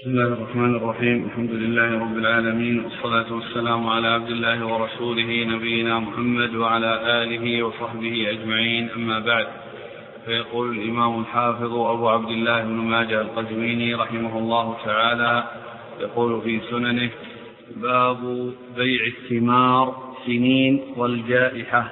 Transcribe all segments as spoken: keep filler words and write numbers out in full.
بسم الله الرحمن الرحيم. الحمد لله رب العالمين، والصلاة والسلام على عبد الله ورسوله نبينا محمد وعلى آله وصحبه أجمعين، أما بعد. فيقول الإمام الحافظ أبو عبد الله بن ماجه القزويني رحمه الله تعالى، يقول في سننه: باب بيع الثمار سنين والجائحة.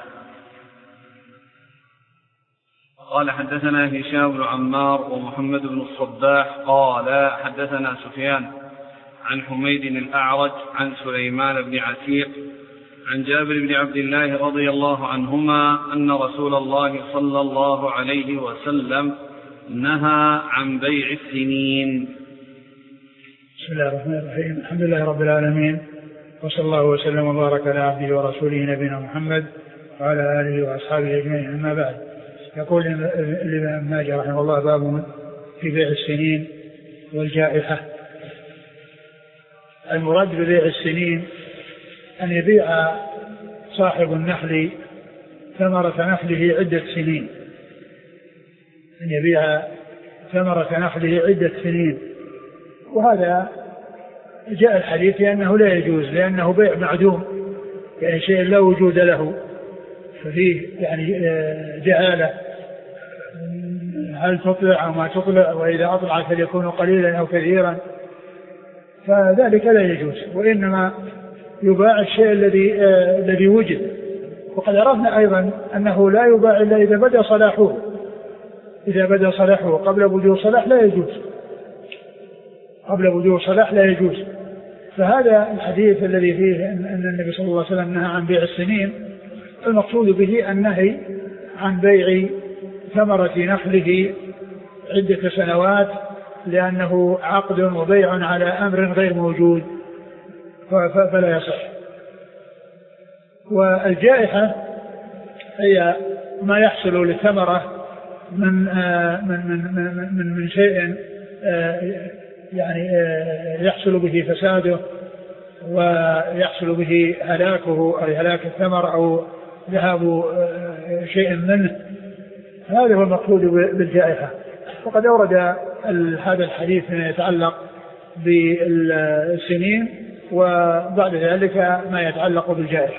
قال: حدثنا هشام بن عمار ومحمد بن الصباح قال: حدثنا سفيان عن حميد الأعرج عن سليمان بن عتيق عن جابر بن عبد الله رضي الله عنهما أن رسول الله صلى الله عليه وسلم نهى عن بيع السنين. بسم الله الرحمن الرحيم. الحمد لله رب العالمين، وصلى الله وسلم وبارك على عبده ورسوله نبينا محمد وعلى آله وأصحابه أجمعين، أما بعد. يقول الإمام ماجه رحمه الله: باب في بيع السنين والجائحة. المراد ببيع السنين أن يبيع صاحب النخل ثمرة نخله عدة سنين، أن يبيع ثمرة نخله عدة سنين، وهذا جاء الحديث لأنه لا يجوز، لأنه بيع معدوم، يعني شيء لا وجود له، ففيه يعني جهالة، هل تطلع أو ما تطلع، وإذا أطلع فليكون قليلا أو كثيرا، فذلك لا يجوز، وإنما يباع الشيء الذي الذي وجد. وقد عرفنا أيضا أنه لا يباع إلا إذا بدأ صلاحه، إذا بدأ صلاحه قبل بدو صلاح لا يجوز، قبل بدو صلاح لا يجوز. فهذا الحديث الذي فيه أن النبي صلى الله عليه وسلم نهى عن بيع السنين، المقصود به النهي عن بيع ثمرة نخله عدة سنوات، لأنه عقد وبيع على أمر غير موجود فلا يصح. والجائحة هي ما يحصل للثمرة من من من من, من شيء يعني يحصل به فساده ويحصل به هلاكه أو هلاك الثمر أو ذهاب شيء منه، هذا هو المقصود بالجائحة. وقد أورد هذا الحديث ما يتعلق بالسنين، وبعد ذلك ما يتعلق بالجائحة.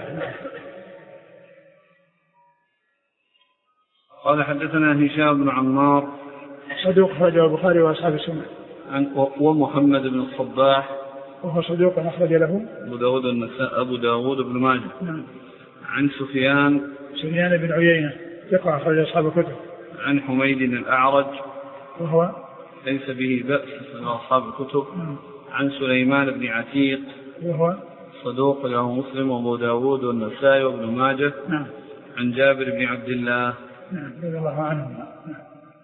قال: حدثنا هشام بن عمار صدوق أخرجه البخاري وأصحاب السنن، ومحمد بن الصباح وهو صدوق أخرج له أبو داود النسائي أبو داود بن ماجه. نعم. عن سفيان سفيان بن عيينة ثقة أخرج أصحاب الكتب. عن حميد الأعرج وهو ليس به بأس من أصحاب الكتب. نعم. عن سليمان بن عتيق وهو صدوق له مسلم وأبو داود والنسائي وابن ماجه. نعم. عن جابر بن عبد الله نعم رضي الله عنه. نعم.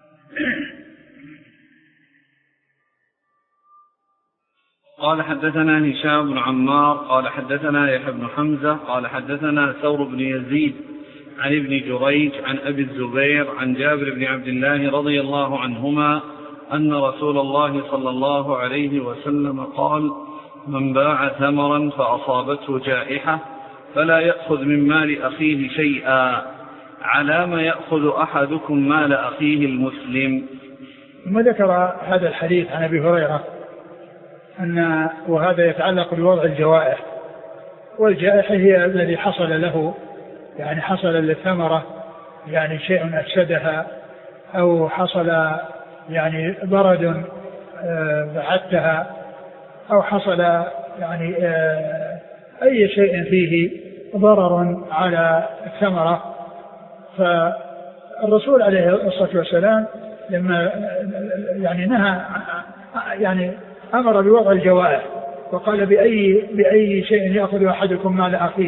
قال: حدثنا هشام بن عمار قال: حدثنا يحيى بن حمزة قال: حدثنا ثور بن يزيد عن ابن جريج عن أبي الزبير عن جابر بن عبد الله رضي الله عنهما أن رسول الله صلى الله عليه وسلم قال: من باع ثمرا فأصابته جائحة فلا يأخذ من مال أخيه شيئا، على ما يأخذ أحدكم مال أخيه المسلم. ثم ذكر هذا الحديث عن أبي هريرة أن وهذا يتعلق بوضع الجوائح، والجائحة هي الذي حصل له، يعني حصل للثمرة يعني شيء أفسدها، أو حصل يعني برد بعدتها، أو حصل يعني أي شيء فيه ضرر على الثمرة. فالرسول عليه الصلاة والسلام لما يعني نهى يعني أمر بوضع الجوائح، وقال: بأي, بأي شيء يأخذ أحدكم مال أخيه.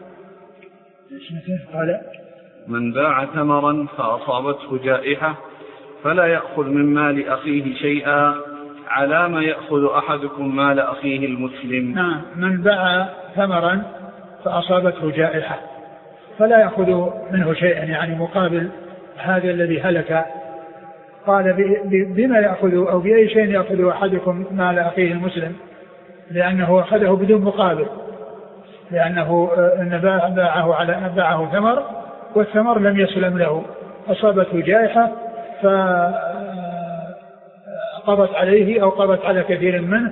قال: من باع ثمرا فأصابته جائحة فلا يأخذ من مال أخيه شيئا، على ما يأخذ أحدكم مال أخيه المسلم. نعم. من باع ثمرا فأصابته جائحة فلا يأخذ منه شيئا، يعني مقابل هذا الذي هلك. قال: بما يأخذ أو بأي شيء يأخذ أحدكم مال أخيه المسلم، لأنه أخذه بدون مقابل، لأنه باعه على باعه ثمر والثمر لم يسلم له، أصابته جائحة فقال قضت عليه أو قضت على كثير منه.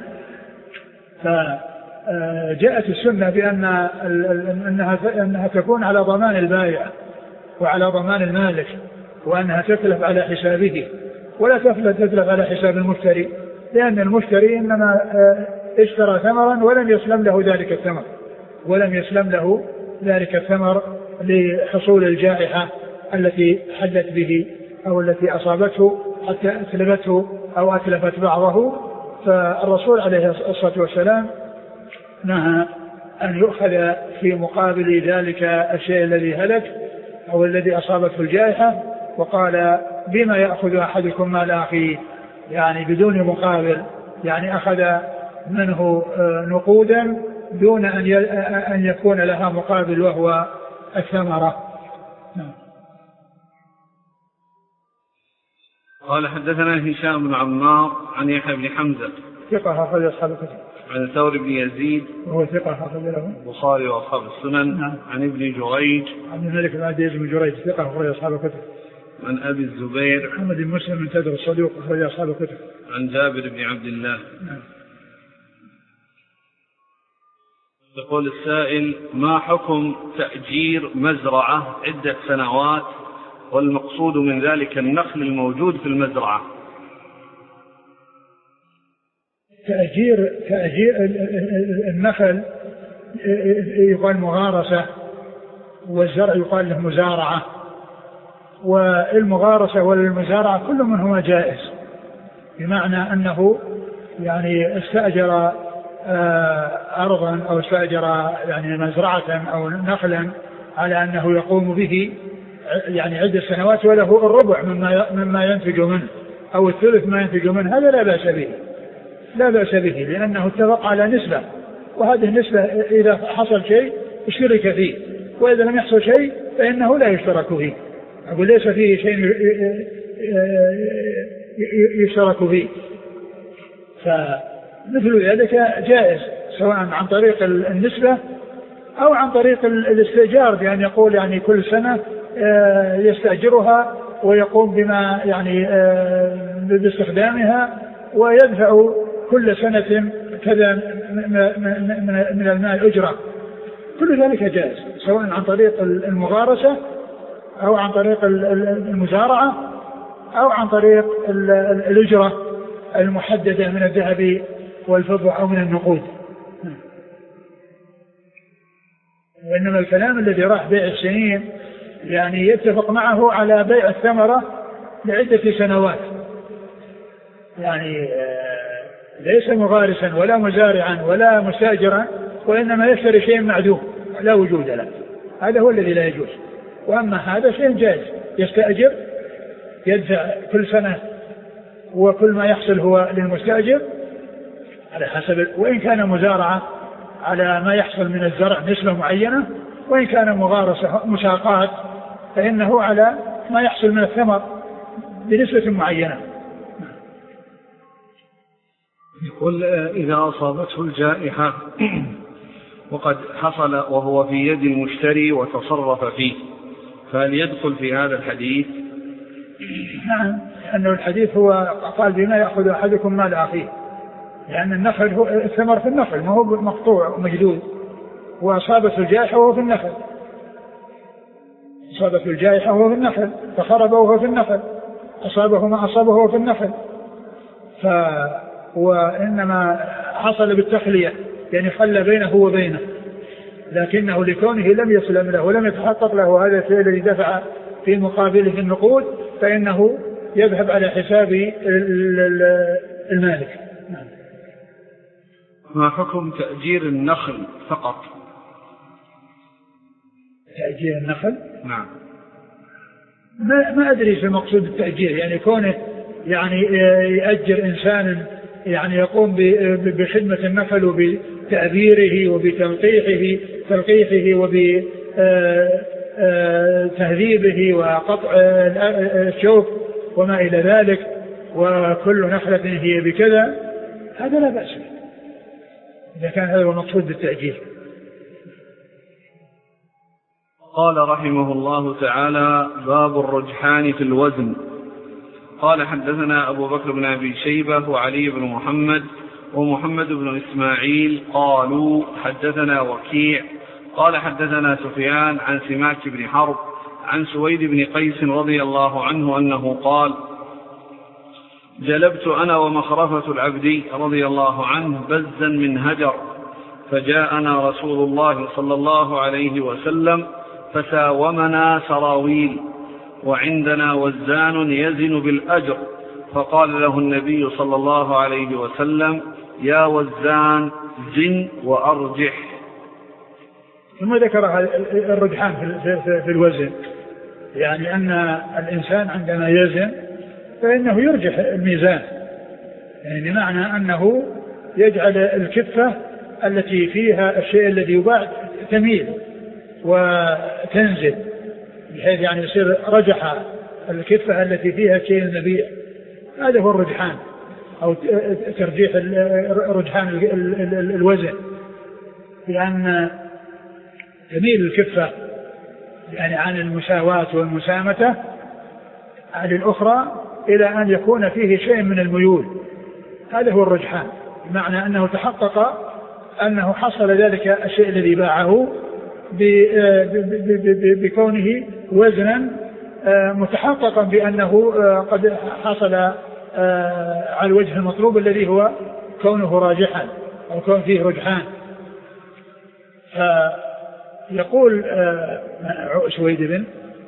فجاءت السنة بأن أنها أنها تكون على ضمان البائع وعلى ضمان المالك، وأنها تتلف على حسابه ولا تتلف على حساب المشتري، لأن المشتري إنما اشترى ثمرا ولم يسلم له ذلك الثمر ولم يسلم له ذلك الثمر لحصول الجائحة التي حدت به أو التي أصابته حتى أتلفته أو أتلفت بعضه. فالرسول عليه الصلاة والسلام نهى أن يؤخذ في مقابل ذلك الشيء الذي هلك أو الذي أصابته الجائحة، وقال بما يأخذ أحدكم مال أخيه، يعني بدون مقابل، يعني أخذ منه نقودا دون أن يكون لها مقابل وهو الثمرة. قال حدثنا هشام بن عمار عن يحيى بن حمزة ثقة أخرج أصحاب الكتب. عن ثور بن يزيد وهو ثقة أخرج له البخاري وأصحاب السنن. نعم. عن ابن جريج عن الملك بن عبد العزيز بن جريج ثقة أخرج أصحاب الكتب. عن أبي الزبير محمد بن مسلم من تدر الصدوق أخرج أصحاب الكتب. عن جابر بن عبد الله. نعم. يقول السائل: ما حكم تأجير مزرعة عدة سنوات والمقصود من ذلك النخل الموجود في المزرعة؟ تأجير تأجير النخل يقال مغارسة، والزرع يقال له مزارعة، والمغارسة والمزارعة كل منهما جائز، بمعنى أنه يعني استأجر أرضا أو استأجر يعني مزرعة أو نخلا على أنه يقوم به يعني عدة سنوات وله الربع مما مما ينتج منه أو الثلث ما ينتج منه، هذا لا بأس به لا بأس به لأنه اتفق على نسبة، وهذه النسبة إذا حصل شيء اشترك فيه، وإذا لم يحصل شيء فإنه لا يشترك فيه. أقول ليس فيه شيء يشترك فيه، فمثل ذلك جائز سواء عن طريق النسبة أو عن طريق الاستئجار، بأن يقول يعني كل سنة يستأجرها ويقوم بما يعني باستخدامها ويدفع كل سنة كذا من المال أجرة، كل ذلك جائز سواء عن طريق المغارسة أو عن طريق المزارعة أو عن طريق الأجرة المحددة من الذهب والفضة أو من النقود. وإنما الكلام الذي راح بيع السنين يعني يتفق معه على بيع الثمرة لعدة سنوات، يعني ليس مغارسا ولا مزارعا ولا مستاجرا، وإنما يشتري شيء معدوم لا وجود له، هذا هو الذي لا يجوز. وأما هذا شيء جائز، يستأجر يدفع كل سنة وكل ما يحصل هو للمستأجر على حسب، وإن كان مزارعة على ما يحصل من الزرع نسبة معينة، وإن كان مغارسة مساقات فإنه على ما يحصل من الثمر بنسبة معينة. يقول: إذا أصابته الجائحة وقد حصل وهو في يد المشتري وتصرف فيه، فهل يدخل في هذا الحديث؟ نعم، لأنه الحديث هو قال بما يأخذ أحدكم مال أخيه، لأن النخل هو الثمر في النخل ما هو مقطوع ومجدود، وأصابته الجائحة وهو في النخل، أصابته الجائحة وهو في النخل فخرب وهو في النخل، أصابه ما أصابه وهو في النخل، ف وإنما حصل بالتخلية يعني خلى بينه وبينه، لكنه لكونه لم يسلم له ولم يتحقق له هذا الشيء الذي دفع في مقابله في النقود، فإنه يذهب على حساب المالك. ما حكم تأجير النخل فقط؟ تأجير النخل؟ نعم. ما ما أدري في مقصود التأجير، يعني كونه يعني يأجر إنسان يعني يقوم بخدمة النخل وبتأبيره وبتنقيحه تلقيحه وبتهذيبه وقطع الشوك وما إلى ذلك، وكل نخلة هي بكذا، هذا لا بأس إذا كان هذا هو المقصود بالتأجير. قال رحمه الله تعالى: باب الرجحان في الوزن. قال حدثنا أبو بكر بن أبي شيبة وعلي بن محمد ومحمد بن إسماعيل قالوا حدثنا وكيع قال حدثنا سفيان عن سماك بن حرب عن سويد بن قيس رضي الله عنه أنه قال جلبت أنا ومخرفة العبدي رضي الله عنه بزا من هجر فجاءنا رسول الله صلى الله عليه وسلم فساومنا سراويل وعندنا وزان يزن بالأجر فقال له النبي صلى الله عليه وسلم يا وزان زن وأرجح. ثم ذكر الرجحان في الوزن، يعني أن الإنسان عندما يزن فإنه يرجح الميزان، يعني بمعنى أنه يجعل الكفة التي فيها الشيء الذي يباع تميل وتنزل بحيث يعني يصير رجح الكفة التي فيها شيء المبيع. هذا هو الرجحان أو ترجيح رجحان الوزن، لأن تميل الكفة يعني عن المساواة والمسامة عن الأخرى إلى أن يكون فيه شيء من الميول. هذا هو الرجحان، بمعنى أنه تحقق أنه حصل ذلك الشيء الذي باعه بكونه وزنا متحققا بأنه قد حصل على الوجه المطلوب الذي هو كونه راجحا أو كون فيه رجحان. فيقول سويد بن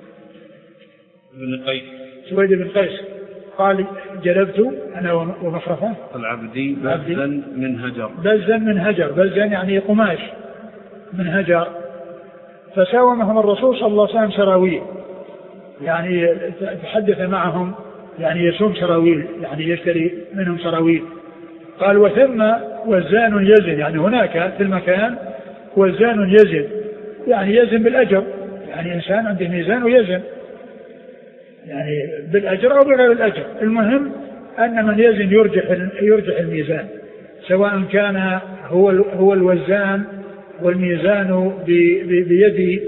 بن قيس سويد بن قيس قال جلبت أنا ومخرفة العبدي بزا من هجر بزا من هجر بزا يعني قماش من هجر فساومهم الرسول صلى الله عليه وسلم سراويل، يعني تحدث معهم يعني يسوم سراويل، يعني يشتري منهم سراويل. قال وثم وزان يزن، يعني هناك في المكان وزان يزن، يعني يزن بالأجر، يعني إنسان عنده ميزان ويزن يعني بالأجر أو بغير الأجر، المهم أن من يزن يرجح يرجح الميزان، سواء كان هو هو الوزان والميزان بيد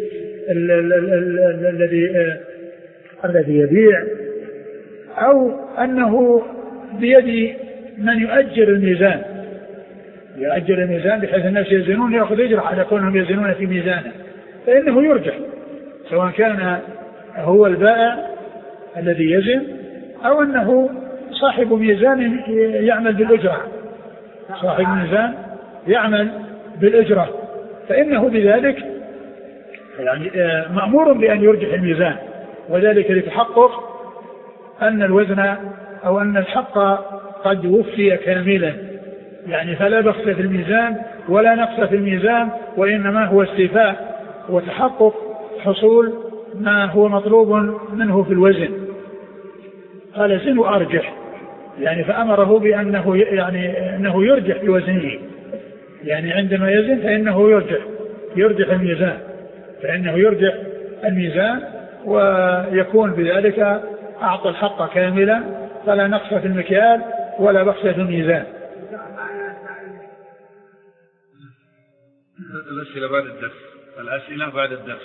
الذي الذي يبيع أو أنه بيد من يؤجر الميزان يؤجر الميزان بحيث الناس يزنون يأخذ أجر على كونهم يزنون في ميزانه، فإنه يرجح سواء كان هو البائع الذي يزن أو أنه صاحب ميزان يعمل بالأجرة صاحب ميزان يعمل بالأجرة، فإنه بذلك يعني مأمور بأن يرجح الميزان، وذلك لتحقق أن الوزن أو أن الحق قد وفي كاملا، يعني فلا بخس في الميزان ولا نقص في الميزان، وإنما هو استيفاء وتحقق حصول ما هو مطلوب منه في الوزن. قال زن وأرجح، يعني فأمره بأنه يعني أنه يرجح بوزنه، يعني عندما يزن فإنه يرجح يرجح الميزان فإنه يرجح الميزان ويكون بذلك أعطى الحق كاملا فلا نقص في المكيال ولا بخس في الميزان. الأسئلة بعد الدرس الأسئلة بعد الدرس.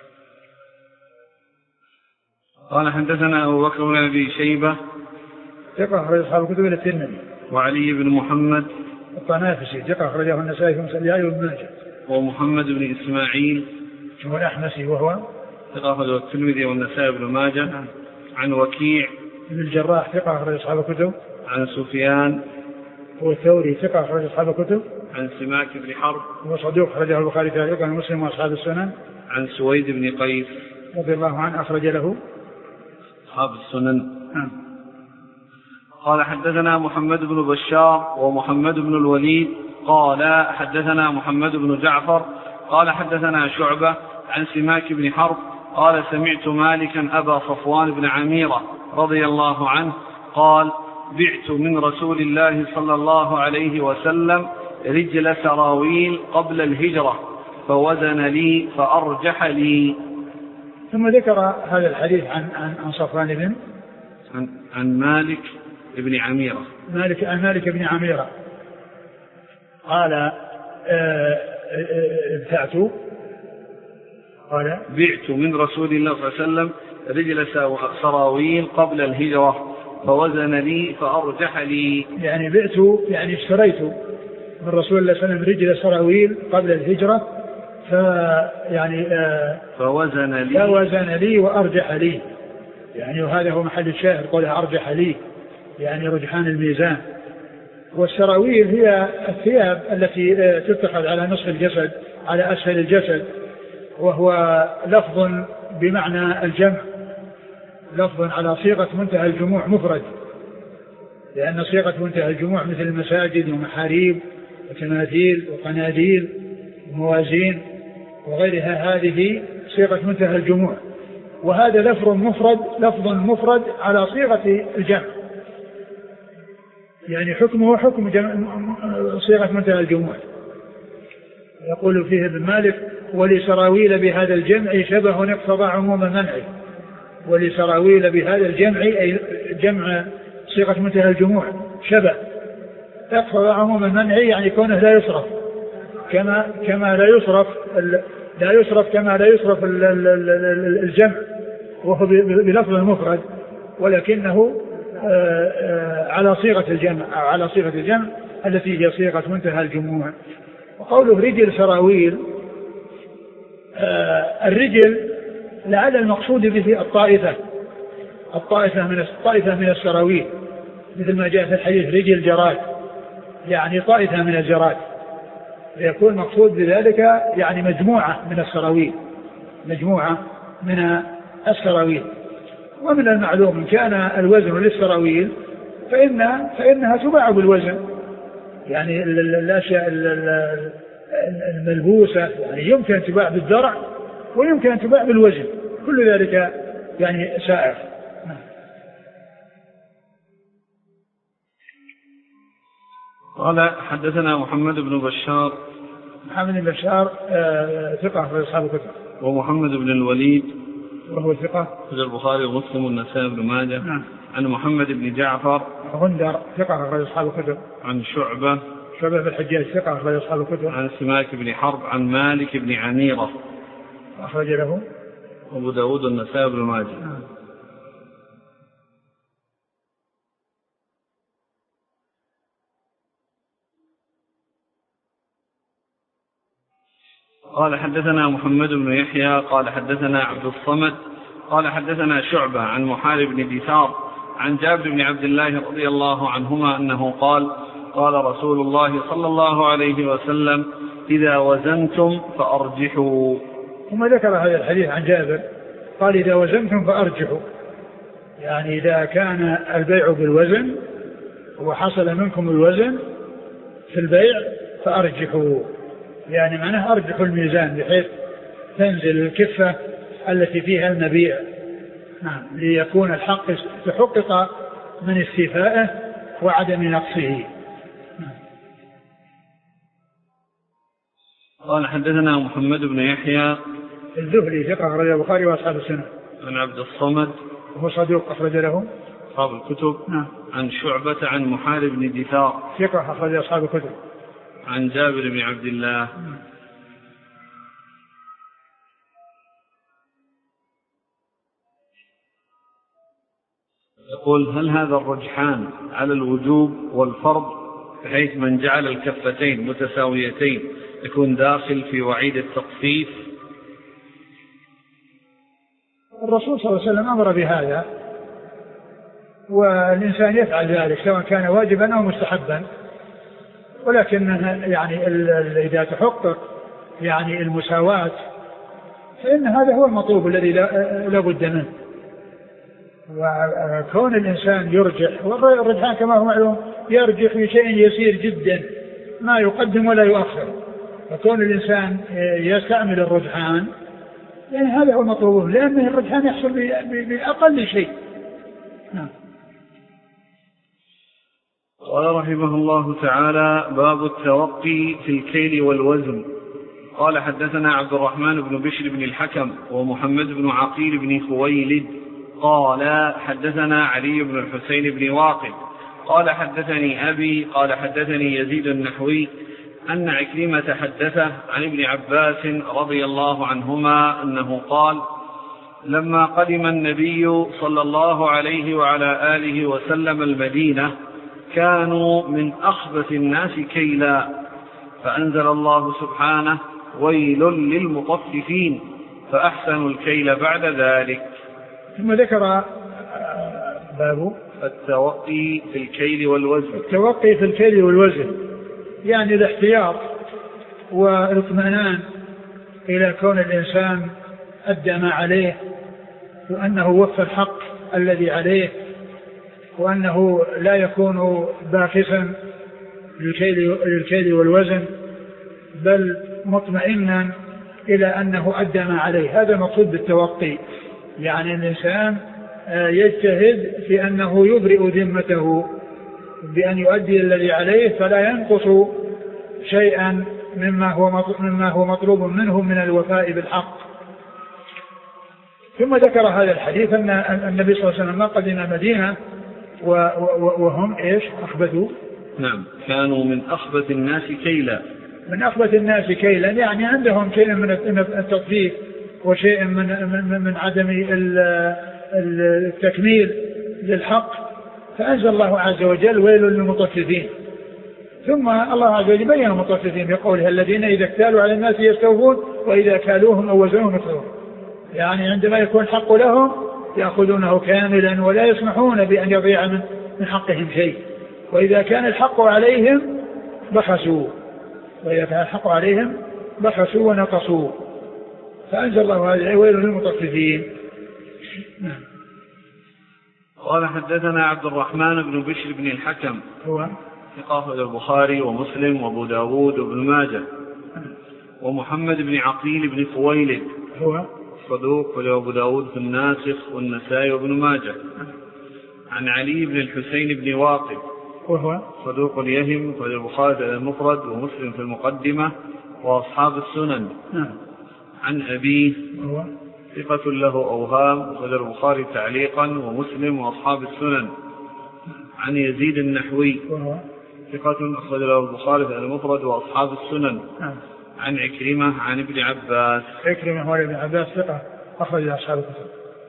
قال حدثنا أبو بكر بن أبي شيبة ثقة أخرج أصحاب الكتب إلى الترمذي، وعلي بن محمد الطنافسي ثقة أخرجه النسائي في مسند وابن ماجه، ومحمد بن إسماعيل هو الأحمسي وهو ثقة أخرجه الترمذي والنسائي وابن ماجه. نعم. عن وكيع بن الجراح ثقة أخرج أصحاب الكتب. عن سفيان هو الثوري ثقة أخرج أصحاب الكتب. عن سماك بن حرب هو صدوق أخرجه البخاري تعليقا ومسلم وأصحاب السنن. عن سويد بن قيس رضي الله عنه أخرج له أصحاب السنن. نعم. قال حدثنا محمد بن بشار ومحمد بن الوليد قال حدثنا محمد بن جعفر قال حدثنا شعبة عن سماك بن حرب قال سمعت مالكا أبا صفوان بن عميرة رضي الله عنه قال بعت من رسول الله صلى الله عليه وسلم رجل سراويل قبل الهجرة فوزن لي فأرجح لي. ثم ذكر هذا الحديث عن عن, عن صفوان بن عن, عن مالك بن عميرة مالك عن مالك بن عميرة قال ابتعت قال بعت من رسول الله صلى الله عليه وسلم رجل سراويل قبل الهجرة فوزن لي فأرجح لي. يعني بعت يعني اشتريت من رسول الله صلى الله عليه وسلم رجل سراويل قبل الهجرة فيعني آه فوزن لي فوزن لي وأرجح لي، يعني وهذا هو محل الشاهد قوله أرجح لي، يعني رجحان الميزان. والسراويل هي الثياب التي تتخذ على نصف الجسد على أسفل الجسد، وهو لفظ بمعنى الجمع، لفظ على صيغة منتهى الجموع مفرد، لأن صيغة منتهى الجموع مثل المساجد ومحاريب وتماثيل وقناديل وموازين وغيرها هذه صيغة منتهى الجموع، وهذا لفظ مفرد لفظ مفرد على صيغة الجمع، يعني حكمه حكم جمع صيغة منتهى الجموع. يقول فيه ابن مالك ولسراويل بهذا الجمع شبه اقتضى عموم منعه، ولسراويل بهذا الجمع أي جمع صيغة منتهى الجموع شبه اقتضى عموم منعه، يعني كونه لا يصرف كما كما لا يصرف لا يصرف كما لا يصرف الجمع وهو بلفظ المفرد، ولكنه على صيغة الجمع أو على صيغة الجمع التي هي صيغة منتهى الجموع. وقوله رجل سراويل الرجل لعل المقصود به الطائفة الطائفة من الطائفة من السراويل، مثل ما جاء في الحديث رجل جراد، يعني طائفة من الجراد، يكون مقصود بذلك يعني مجموعة من السراويل مجموعة من السراويل. ومن المعلوم إن كان الوزن للسراويل فإن فإنها تباع بالوزن، يعني الأشياء الملبوسة يعني يمكن أن تباع بالذرع ويمكن أن تباع بالوزن، كل ذلك يعني سائر. قال حدثنا محمد بن بشار محمد بن بشار آه ثقة في أصحاب الكتب، ومحمد بن الوليد وهو ثقة في البخاري ومسلم والنسائي بن ماجه. نعم. عن محمد بن جعفر غندر ثقة في أصحاب الكتب. عن شعبة شعبة بن الحجاج ثقة في أصحاب الكتب. عن سماك بن حرب عن مالك بن عميرة أخرج له أبو داود والنسائي بن ماجه. نعم. قال حدثنا محمد بن يحيى قال حدثنا عبد الصمد قال حدثنا شعبة عن محارب بن دثار عن جابر بن عبد الله رضي الله عنهما أنه قال قال رسول الله صلى الله عليه وسلم إذا وزنتم فأرجحوا. ثم ذكر هذا الحديث عن جابر قال إذا وزنتم فأرجحوا، يعني إذا كان البيع بالوزن وحصل منكم الوزن في البيع فأرجحوا، يعني معناه أرجحوا الميزان بحيث تنزل الكفة التي فيها المبيع، نعم، ليكون الحق تحقق من استيفائه وعدم نقصه. نعم. قال حدثنا محمد بن يحيى الذهلي ثقة أخرج البخاري وأصحاب السنة. عن عبد الصمد وهو صدوق أخرج له أصحاب الكتب. نعم. عن شعبة عن محارب بن دثار ثقة أخرج أصحاب الكتب. عن جابر بن عبد الله. نعم. يقول هل هذا الرجحان على الوجوب والفرض بحيث من جعل الكفتين متساويتين يكون داخل في وعيد التخفيف؟ الرسول صلى الله عليه وسلم أمر بهذا، والإنسان يفعل ذلك سواء كان واجبا أو مستحبا، ولكن يعني إذا تحقق يعني المساواة فإن هذا هو المطلوب الذي لا بد منه. وكون الإنسان يرجح، والرجحان كما هو معلوم يرجح في شيء يسير جدا ما يقدم ولا يؤخر، فكون الإنسان يستعمل الرجحان يعني هذا هو المطلوب، لأن الرجحان يحصل بأقل شيء. نعم. قال رحمه الله تعالى باب التوقي في الكيل والوزن. قال حدثنا عبد الرحمن بن بشر بن الحكم ومحمد بن عقيل بن خويلد قال حدثنا علي بن الحسين بن واقد قال حدثني أبي قال حدثني يزيد النحوي أن عكرمة حدثه عن ابن عباس رضي الله عنهما أنه قال لما قدم النبي صلى الله عليه وعلى آله وسلم المدينة كانوا من أخبث الناس كيلا، فأنزل الله سبحانه: ويل للمطففين، فأحسنوا الكيل بعد ذلك. ثم ذكر باب التوقي في الكيل والوزن. التوقي في الكيل والوزن يعني الاحتياط والاطمئنان إلى كون الإنسان أدى ما عليه، وأنه وفى الحق الذي عليه، وأنه لا يكون باخسا للكيل والوزن، بل مطمئنا إلى أنه أدى ما عليه. هذا مقصود بالتوقي، يعني الإنسان يجتهد في أنه يبرئ ذمته بأن يؤدي الذي عليه، فلا ينقص شيئا مما هو مما هو مطلوب منه من الوفاء بالحق. ثم ذكر هذا الحديث أن النبي صلى الله عليه وسلم ما قدم المدينة وهم إيش أخبثوا. نعم، كانوا من أخبث الناس كيلا. من أخبث الناس كيلا يعني عندهم شيء من التطفيف وشيء من من, من عدم التكميل للحق، فأنزل الله عز وجل: ويل للمطففين. ثم الله عز وجل بين المطففين بقوله: الذين إذا اكتالوا على الناس يستوفون وإذا كالوهم أو وزنوهم يخسرون. يعني عندما يكون الحق لهم يأخذونه كاملا ولا يسمحون بأن يضيع من حقهم شيء، وإذا كان الحق عليهم بخسوا وإذا كان الحق عليهم بخسوا ونقصوا. فأنزل الله هذا: ويل للمطففين. نعم. قال حدثنا عبد الرحمن بن بشر بن الحكم هو ثقة البخاري ومسلم وابو داود وابن ماجه، ومحمد بن عقيل بن خويلد هو صدوق وابو داود في الناسخ والنسائي وابن ماجه، عن علي بن الحسين بن واقد وهو صدوق يهم والبخاري المفرد ومسلم في المقدمة وأصحاب السنن. نعم. عن أبيه هو ثقة له أوهام أخرج البخاري تعليقا ومسلم وأصحاب السنن. عن يزيد النحوي وهو ثقة أخرج له البخاري المفرد وأصحاب السنن. نعم. عن عكرمة عن ابن عباس. عكرمة هو ابن عباس ثقة أخرج أصحاب الكتب.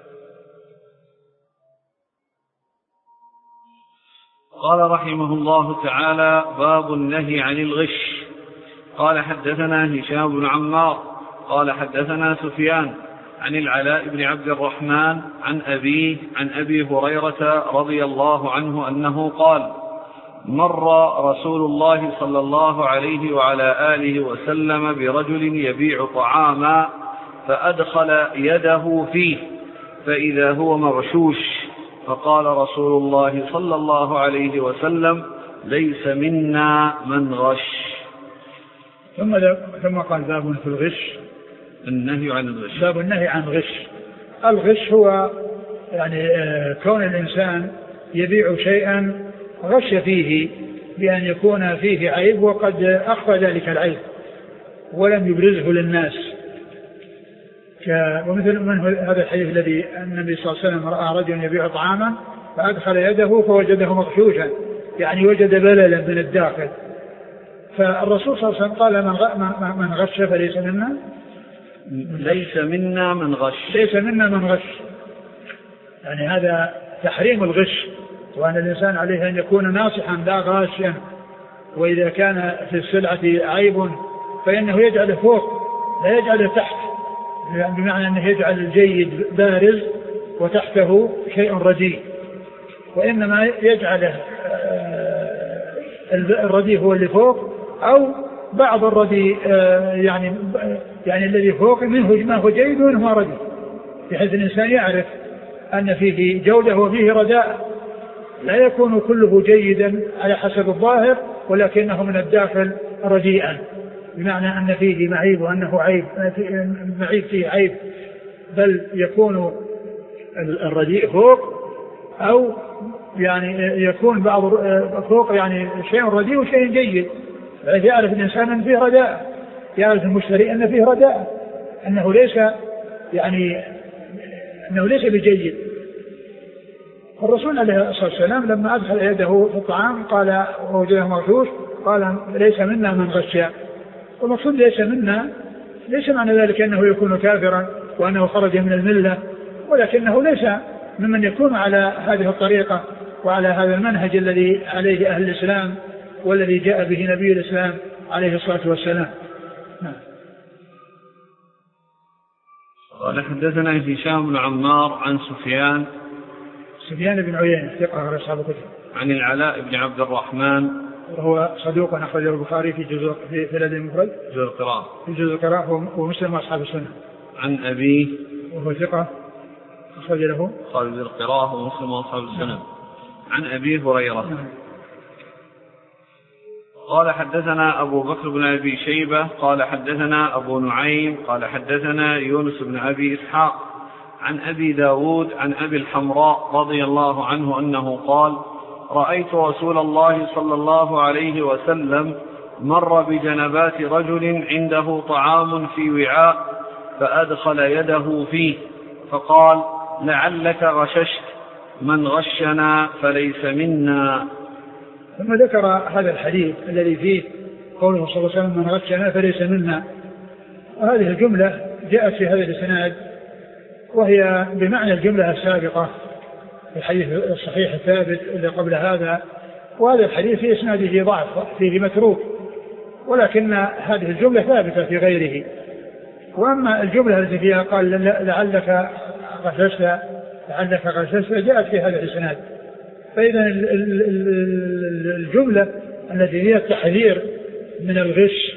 قال رحمه الله تعالى: باب النهي عن الغش. قال حدثنا هشام بن عمار قال حدثنا سفيان عن العلاء بن عبد الرحمن عن أبيه عن أبي هريرة رضي الله عنه أنه قال: مر رسول الله صلى الله عليه وعلى آله وسلم برجل يبيع طعاما فأدخل يده فيه فإذا هو مغشوش، فقال رسول الله صلى الله عليه وسلم: ليس منا من غش. ثم ثم قال: باب في الغش، النهي عن الغش. باب النهي عن الغش. الغش هو يعني كون الإنسان يبيع شيئا غش فيه بأن يكون فيه عيب وقد أخفى ذلك العيب ولم يبرزه للناس. ومثل من هذا الحديث الذي النبي صلى الله عليه وسلم رأى رجلا يبيع طعاما فأدخل يده فوجده مغشوشا، يعني وجد بللا من الداخل. فالرسول صلى الله عليه وسلم قال: من غش فليس منا. ليس منا من غش. ليس منا من غش، يعني هذا تحريم الغش، وأن الإنسان عليه أن يكون ناصحا لا غاشا. وإذا كان في السلعة عيب فإنه يجعله فوق لا يجعله تحت، بمعنى أنه يجعل الجيد بارز وتحته شيء رديء، وإنما يجعله الرديء هو اللي فوق، أو بعض الرديء يعني يعني الذي فوق منه ما هو جيد ومنه ما رديء، بحيث الإنسان يعرف أن فيه جودة وفيه رداء، لا يكون كله جيدا على حسب الظاهر ولكنه من الداخل رديئا، بمعنى أن فيه معيب وأنه عيب، معيب فيه عيب، بل يكون الرديء فوق، أو يعني يكون بعض فوق يعني شيء رديء وشيء جيد، بحيث يعرف الإنسان أن فيه رداء، يعرف المشتري أن فيه رداء، أنه ليس يعني أنه ليس بجيد. الرسول عليه الصلاة والسلام لما أدخل يده في الطعام قال ووجده مغشوش قال: ليس منا من غش. والمقصود ليس منا ليس معنى ذلك أنه يكون كافرا وأنه خرج من الملة ولكنه ليس ممن يكون على هذه الطريقة وعلى هذا المنهج الذي عليه أهل الإسلام والذي جاء به نبي الإسلام عليه الصلاة والسلام. نعم. قال حدثنا هشام بن عمار عن سفيان سفيان بن عيينة ثقة أخرج أصحاب الكتب. عن العلاء بن عبد الرحمن وهو صدوق أخرجه البخاري في جزء في في الأدب المفرد جزء القراءة في جزء القراءة ومسلم وأصحاب السنة. عن أبيه وهو ثقة أخرج له قال جزء القراءة ومسلم وأصحاب السنة. عن أبي هريرة قال حدثنا أبو بكر بن أبي شيبة قال حدثنا أبو نعيم قال حدثنا يونس بن أبي إسحاق عن أبي داود عن أبي الحمراء رضي الله عنه أنه قال رأيت رسول الله صلى الله عليه وسلم مر بجنبات رجل عنده طعام في وعاء فأدخل يده فيه فقال لعلك غششت من غشنا فليس منا. ثم ذكر هذا الحديث الذي فيه قوله صلى الله عليه وسلم من غشنا فليس منا. وهذه الجملة جاءت في هذا الإسناد وهي بمعنى الجملة السابقة في الحديث الصحيح الثابت اللي قبل هذا. وهذا الحديث في إسناده ضعف فيه متروك ولكن هذه الجملة ثابتة في غيره. وأما الجملة التي فيها قال لعلك غششت لعلك غششت جاءت في هذا الإسناد. فإذا الجملة التي هي التحذير من الغش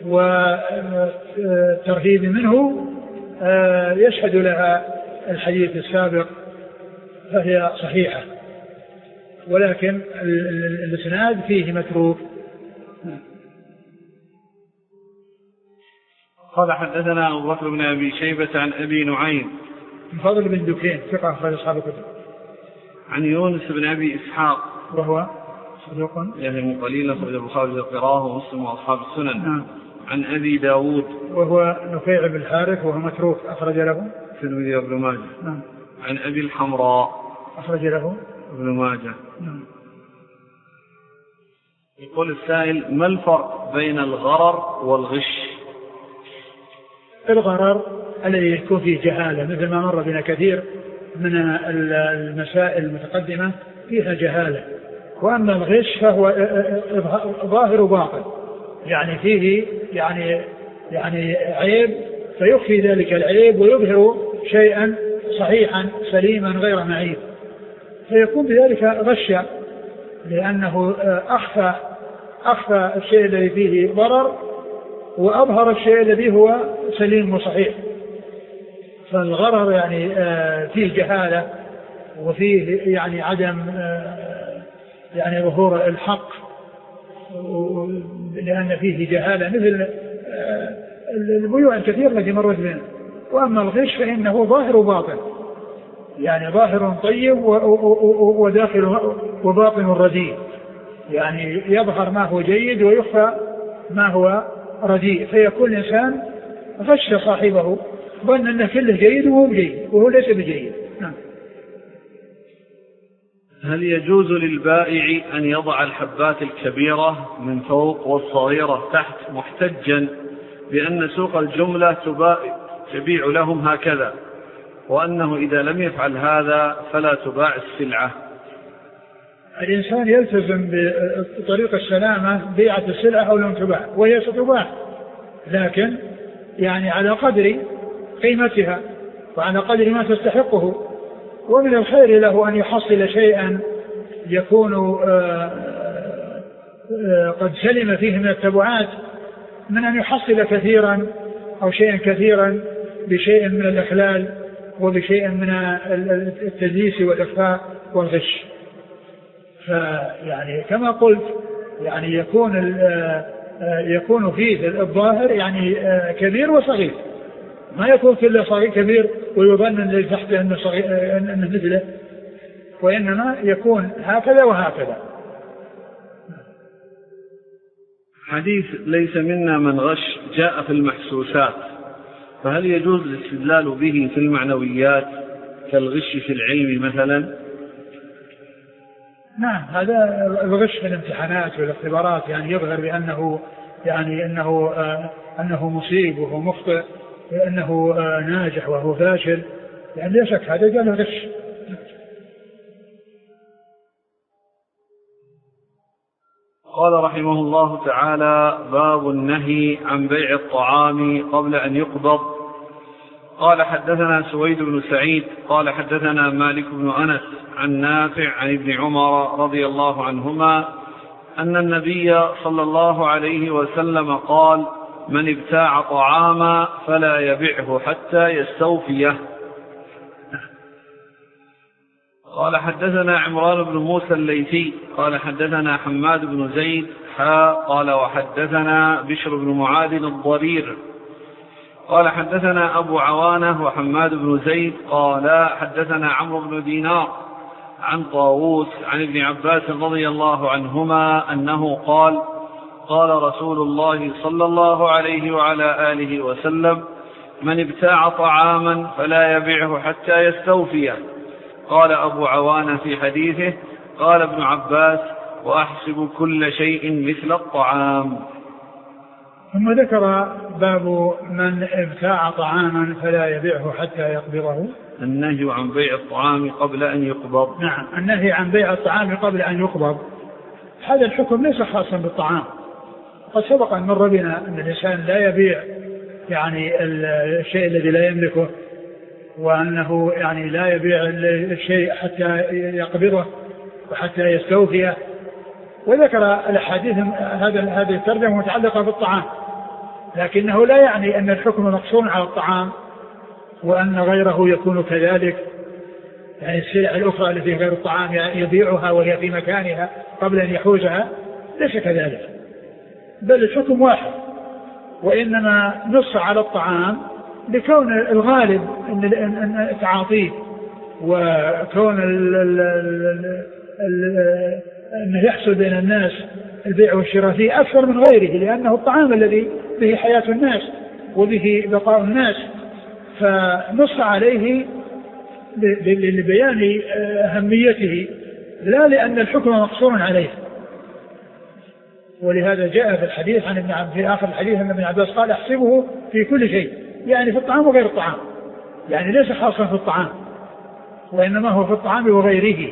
والترهيب منه يشهد لها الحديث السابق فهي صحيحة ولكن الإسناد فيه متروك. قال حدثنا أبو بكر بن أبي شيبة عن أبي نعيم الفضل بن دكين ثقة أخرج أصحاب الكتب. عن يونس بن أبي إسحاق وهو صدوق يهم قليلا أخرج البخاري في القراءة ومسلم وأصحاب السنن. نعم. عن أبي داود وهو نفيع بن الحارث وهو متروك أخرج له الترمذي وابن ماجه. نعم. عن أبي الحمراء أخرج له ابن ماجه. نعم. يقول السائل ما الفرق بين الغرر والغش؟ الغرر الذي يكون فيه جهالة مثل ما مر بنا كثير من المسائل المتقدمة فيها جهالة. وأما الغش فهو ظاهر وباطن يعني فيه يعني يعني عيب فيخفي ذلك العيب ويظهر شيئا صحيحا سليما غير معيب فيكون بذلك غشا لأنه أخفى أخفى الشيء الذي فيه ضرر وأظهر الشيء الذي هو سليم وصحيح. فالغرر يعني فيه جهالة وفيه يعني عدم يعني ظهور الحق لأن فيه جهالة مثل البيوع الكثير التي مرت بنا. وأما الغش فإنه ظاهر وباطن يعني ظاهر طيب وداخل وباطن رديء يعني يظهر ما هو جيد ويخفى ما هو رديء فيكون الإنسان غش صاحبه ظن أن كله جيد وهو جيد وهو ليس بجيد. نعم. هل يجوز للبائع أن يضع الحبات الكبيرة من فوق والصغيرة تحت محتجا بأن سوق الجملة تبيع لهم هكذا وأنه إذا لم يفعل هذا فلا تباع السلعة؟ الإنسان يلتزم بطريق السلامة بيعة السلعة أو لم تباع وهي ستباع لكن يعني على قدر قيمتها وعلى قدر ما تستحقه. ومن الخير له أن يحصل شيئا يكون آآ آآ قد سلم فيه من التبعات من أن يحصل كثيرا أو شيئا كثيرا بشيء من الإخلال وبشيء من التدليس والإخفاء والغش. فيعني كما قلت يعني يكون يكون فيه الظاهر يعني كبير وصغير ما يكون كله صغير كبير ويظن اللي تحته انه صغير انه مثله وانما يكون هكذا وهكذا. حديث ليس منا من غش جاء في المحسوسات فهل يجوز الاستدلال به في المعنويات كالغش في العلم مثلا؟ نعم هذا الغش في الامتحانات والاختبارات يعني يظهر بأنه يعني أنه آه أنه مصيب وهو مخطئ وأنه آه ناجح وهو فاشل يعني لا شك هذا جاء غش. قال رحمه الله تعالى: باب النهي عن بيع الطعام قبل أن يقبض. قال حدثنا سويد بن سعيد قال حدثنا مالك بن أنس عن نافع عن ابن عمر رضي الله عنهما أن النبي صلى الله عليه وسلم قال: من ابتاع طعاما فلا يبعه حتى يستوفيه. قال حدثنا عمران بن موسى الليثي قال حدثنا حماد بن زيد حا قال وحدثنا بشر بن معاذ الضرير قال حدثنا أبو عوانة وحماد بن زيد قال حدثنا عمرو بن دينار عن طاووس عن ابن عباس رضي الله عنهما أنه قال: قال رسول الله صلى الله عليه وعلى آله وسلم: من ابتاع طعاما فلا يبيعه حتى يستوفيه. قال أبو عوانة في حديثه: قال ابن عباس: وأحسب كل شيء مثل الطعام. ثم ذكر باب من ابتاع طعاما فلا يبيعه حتى يقبضه. النهي عن بيع الطعام قبل أن يقبض. نعم، النهي عن بيع الطعام قبل أن يقبض. هذا الحكم ليس خاصا بالطعام. قد سبق أن مر بنا أن الإنسان لا يبيع يعني الشيء الذي لا يملكه، وأنه يعني لا يبيع الشيء حتى يقبضه وحتى يستوفيه. وذكر الأحاديث هذا هذه الترجمة متعلقة بالطعام، لكنه لا يعني أن الحكم مقصور على الطعام وأن غيره يكون كذلك. يعني السلع الأخرى التي غير الطعام يبيعها وهي في مكانها قبل أن يحوزها، ليس كذلك، بل الحكم واحد. وإنما نص على الطعام لكون الغالب أن تعاطيه، وكون أنه يحصل بين الناس البيع والشراء فيه أكثر من غيره، لأنه الطعام الذي به حياة الناس وبه بقاء الناس، فنص عليه لبيان أهميته لا لأن الحكم مقصور عليه. ولهذا جاء في الحديث عن ابن عباس في آخر الحديث أن ابن عباس قال: احسبه في كل شيء، يعني في الطعام وغير الطعام، يعني ليس خاصا في الطعام وإنما هو في الطعام وغيره.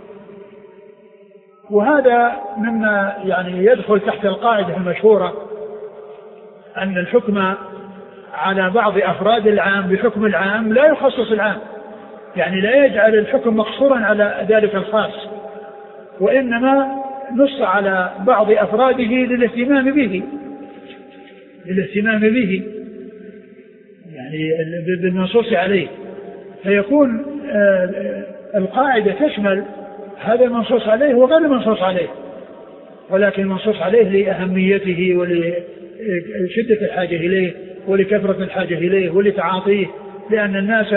وهذا مما يعني يدخل تحت القاعدة المشهورة أن الحكم على بعض أفراد العام بحكم العام لا يخصص العام، يعني لا يجعل الحكم مقصورا على ذلك الخاص، وإنما نص على بعض أفراده للاهتمام به للاهتمام به يعني بالمنصوص عليه، فيكون القاعدة تشمل هذا المنصوص عليه وغير المنصوص عليه، ولكن المنصوص عليه لأهميته ولشدة الحاجة إليه ولكثرة الحاجة إليه ولتعاطيه، لأن الناس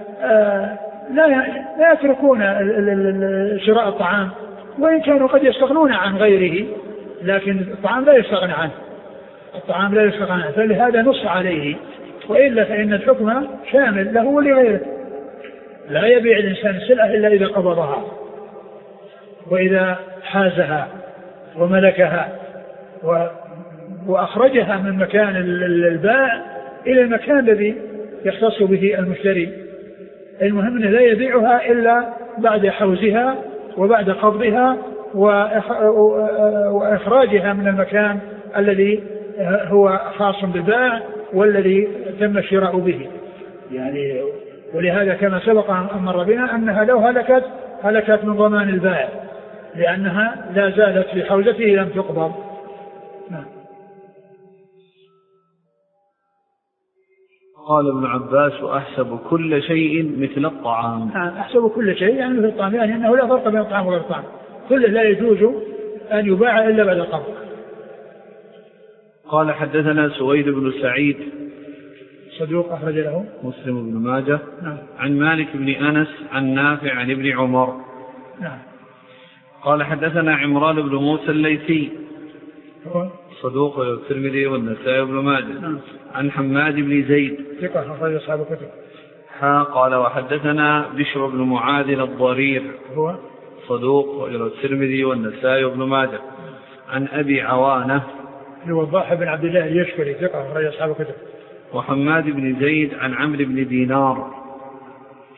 لا يتركون شراء الطعام وإن كانوا قد يستغنون عن غيره، لكن الطعام لا يستغنى عنه الطعام لا يستغنى عنه فلهذا نص عليه. وإلا فإن الحكم شامل له ولغيره، لا يبيع الإنسان السلعة إلا إذا قبضها وإذا حازها وملكها وأخرجها من مكان البائع إلى المكان الذي يختص به المشتري. المهم أنه لا يبيعها إلا بعد حوزها وبعد قبضها وإخراجها من المكان الذي هو خاص بالبائع والذي تم الشراء به يعني. ولهذا كما سبق أن مر بنا أنها لو هلكت هلكت من ضمان البائع لأنها لا زالت في حوزته لم تقبض. نعم. قال ابن عباس: وأحسب كل شيء مثل الطعام. أحسب كل شيء يعني مثل الطعام، يعني أنه لا فرق بين الطعام وغير الطعام، كله لا يجوز أن يباع إلا بعد القبض. قال حدثنا سويد بن سعيد صدوق أخرج له مسلم بن ماجه. نعم. عن مالك بن أنس عن نافع عن ابن عمر. نعم. قال حدثنا عمران بن موسى الليثي هو صدوق الترمذي والنسائي بن ماجه. نعم. عن حماد بن زيد ثقة أخرج أصحاب الكتب. ها قال وحدثنا بشر بن معاذ الضرير هو صدوق الترمذي والنسائي بن ماجه. عن أبي عوانة الوضاح بن عبد الله اليشكري ثقة أخرج أصحاب الكتب. وحماد بن زيد عن عمرو بن دينار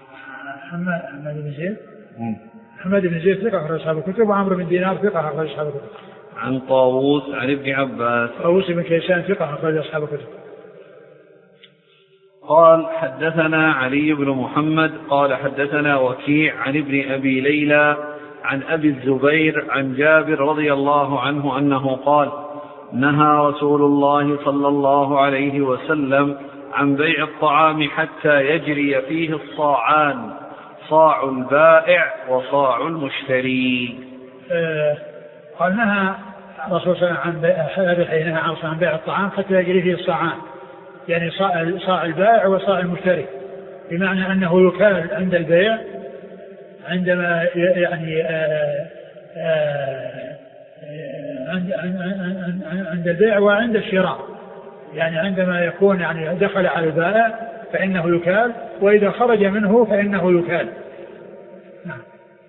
محمد بن زيد محمد بن زيد ثقة أخرج أصحاب الكتب، وعمرو بن دينار ثقة أخرج أصحاب الكتب. عن طاووس عن ابن عباس. طاووس بن كيسان ثقة أخرج أصحاب الكتب. قال حدثنا علي بن محمد قال حدثنا وكيع عن ابن أبي ليلى عن أبي الزبير عن جابر رضي الله عنه أنه قال نهى رسول الله صلى الله عليه وسلم عن بيع الطعام حتى يجري فيه الصاعان، صاع البائع وصاع المشتري. آه قال نهى رسول الله عن بيع عن بيع الطعام حتى يجري فيه الصاعان، يعني صاع البائع وصاع المشتري، بمعنى أنه يكال عند البيع عندما يعني آآ آآ عند عند البيع وعند الشراء، يعني عندما يكون يعني دخل على البائع فإنه يكال، وإذا خرج منه فإنه يكال. نعم.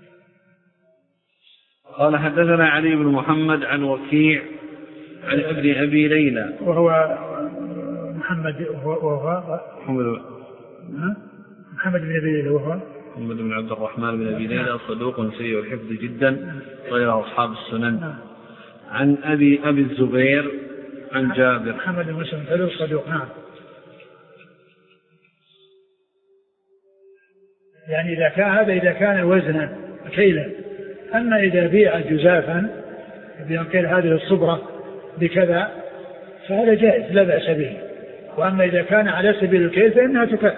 قال حدثنا علي بن محمد عن وكيع عن ابن أبي ليلى وهو محمد وهو محمد محمد بن أبي ليلى وهو محمد بن عبد الرحمن بن أبي ليلى صدوق سيء الحفظ جدا غير أصحاب السنن. عن أبي أبي الزبير عن جابر. محمد بن مسلم حلو صدوق. نعم. يعني إذا كان هذا إذا كان وزنا كيلا، أما إذا بيع جزافا بينقل هذه الصبرة بكذا فهذا جائز لا بأس به، وأما إذا كان على سبيل الكيل فإنها تكال.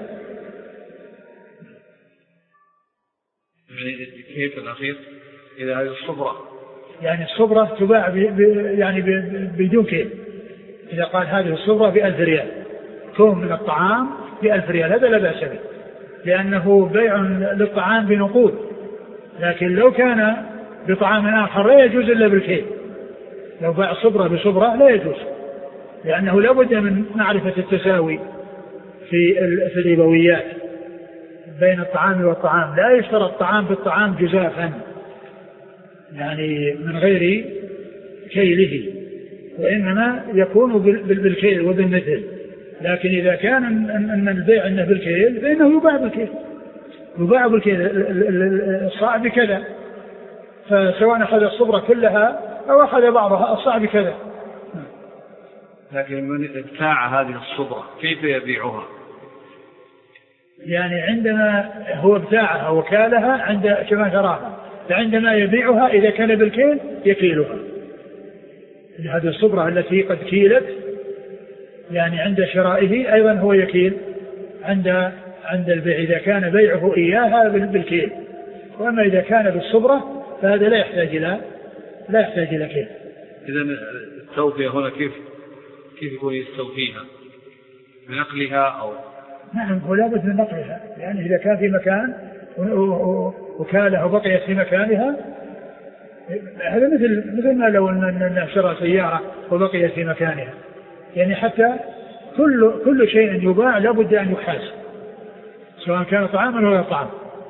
يعني كيف الأخير إذا هذه الصبرة يعني الصبرة تباع ب... ب... يعني ب... بدون كيل. إذا قال هذه الصبرة بألف ريال، كوم من الطعام بألف ريال، هذا لا بأس به لأنه بيع للطعام بنقود، لكن لو كان بطعام آخر لا يجوز إلا بالكيل. لو باع صبرة بصبرة لا يجوز، لأنه لا بد من معرفة التساوي في في الربويات بين الطعام والطعام. لا يشترى الطعام بالطعام جزافا يعني من غير كيله، وإنما يكون بالكيل وبالمثل. لكن إذا كان أن البيع أنه بالكيل فإنه يباع بالكيل، يباع بالكيل الصاع بكذا، فسواء أخذ الصبرة كلها أو أخذ بعضها الصاع بكذا. لكن من ابتاع هذه الصبرة كيف يبيعها؟ يعني عندما هو ابتاعها وكالها عند كما تراها، فعندما يبيعها إذا كان بالكيل يكيلها. هذه الصبرة التي قد كيلت يعني عند شرائه أيضا هو يكيل عند عند البيع إذا كان بيعه إياها بالكيل. وأما إذا كان بالصبرة فهذا لا يحتاج إلى لا يحتاج إلى كيل. إذن التوفية هنا كيف كيف يكون يستوفيها؟ بنقلها أو؟ نعم هو لابد من نقلها، يعني إذا كان في مكان وكالها وبقيت في مكانها هذا مثل مثل ما لو أن شرى سيارة وبقيت في مكانها، يعني حتى كل كل شيء يباع لابد أن يحاس سواء كان طعاما ولا طعام.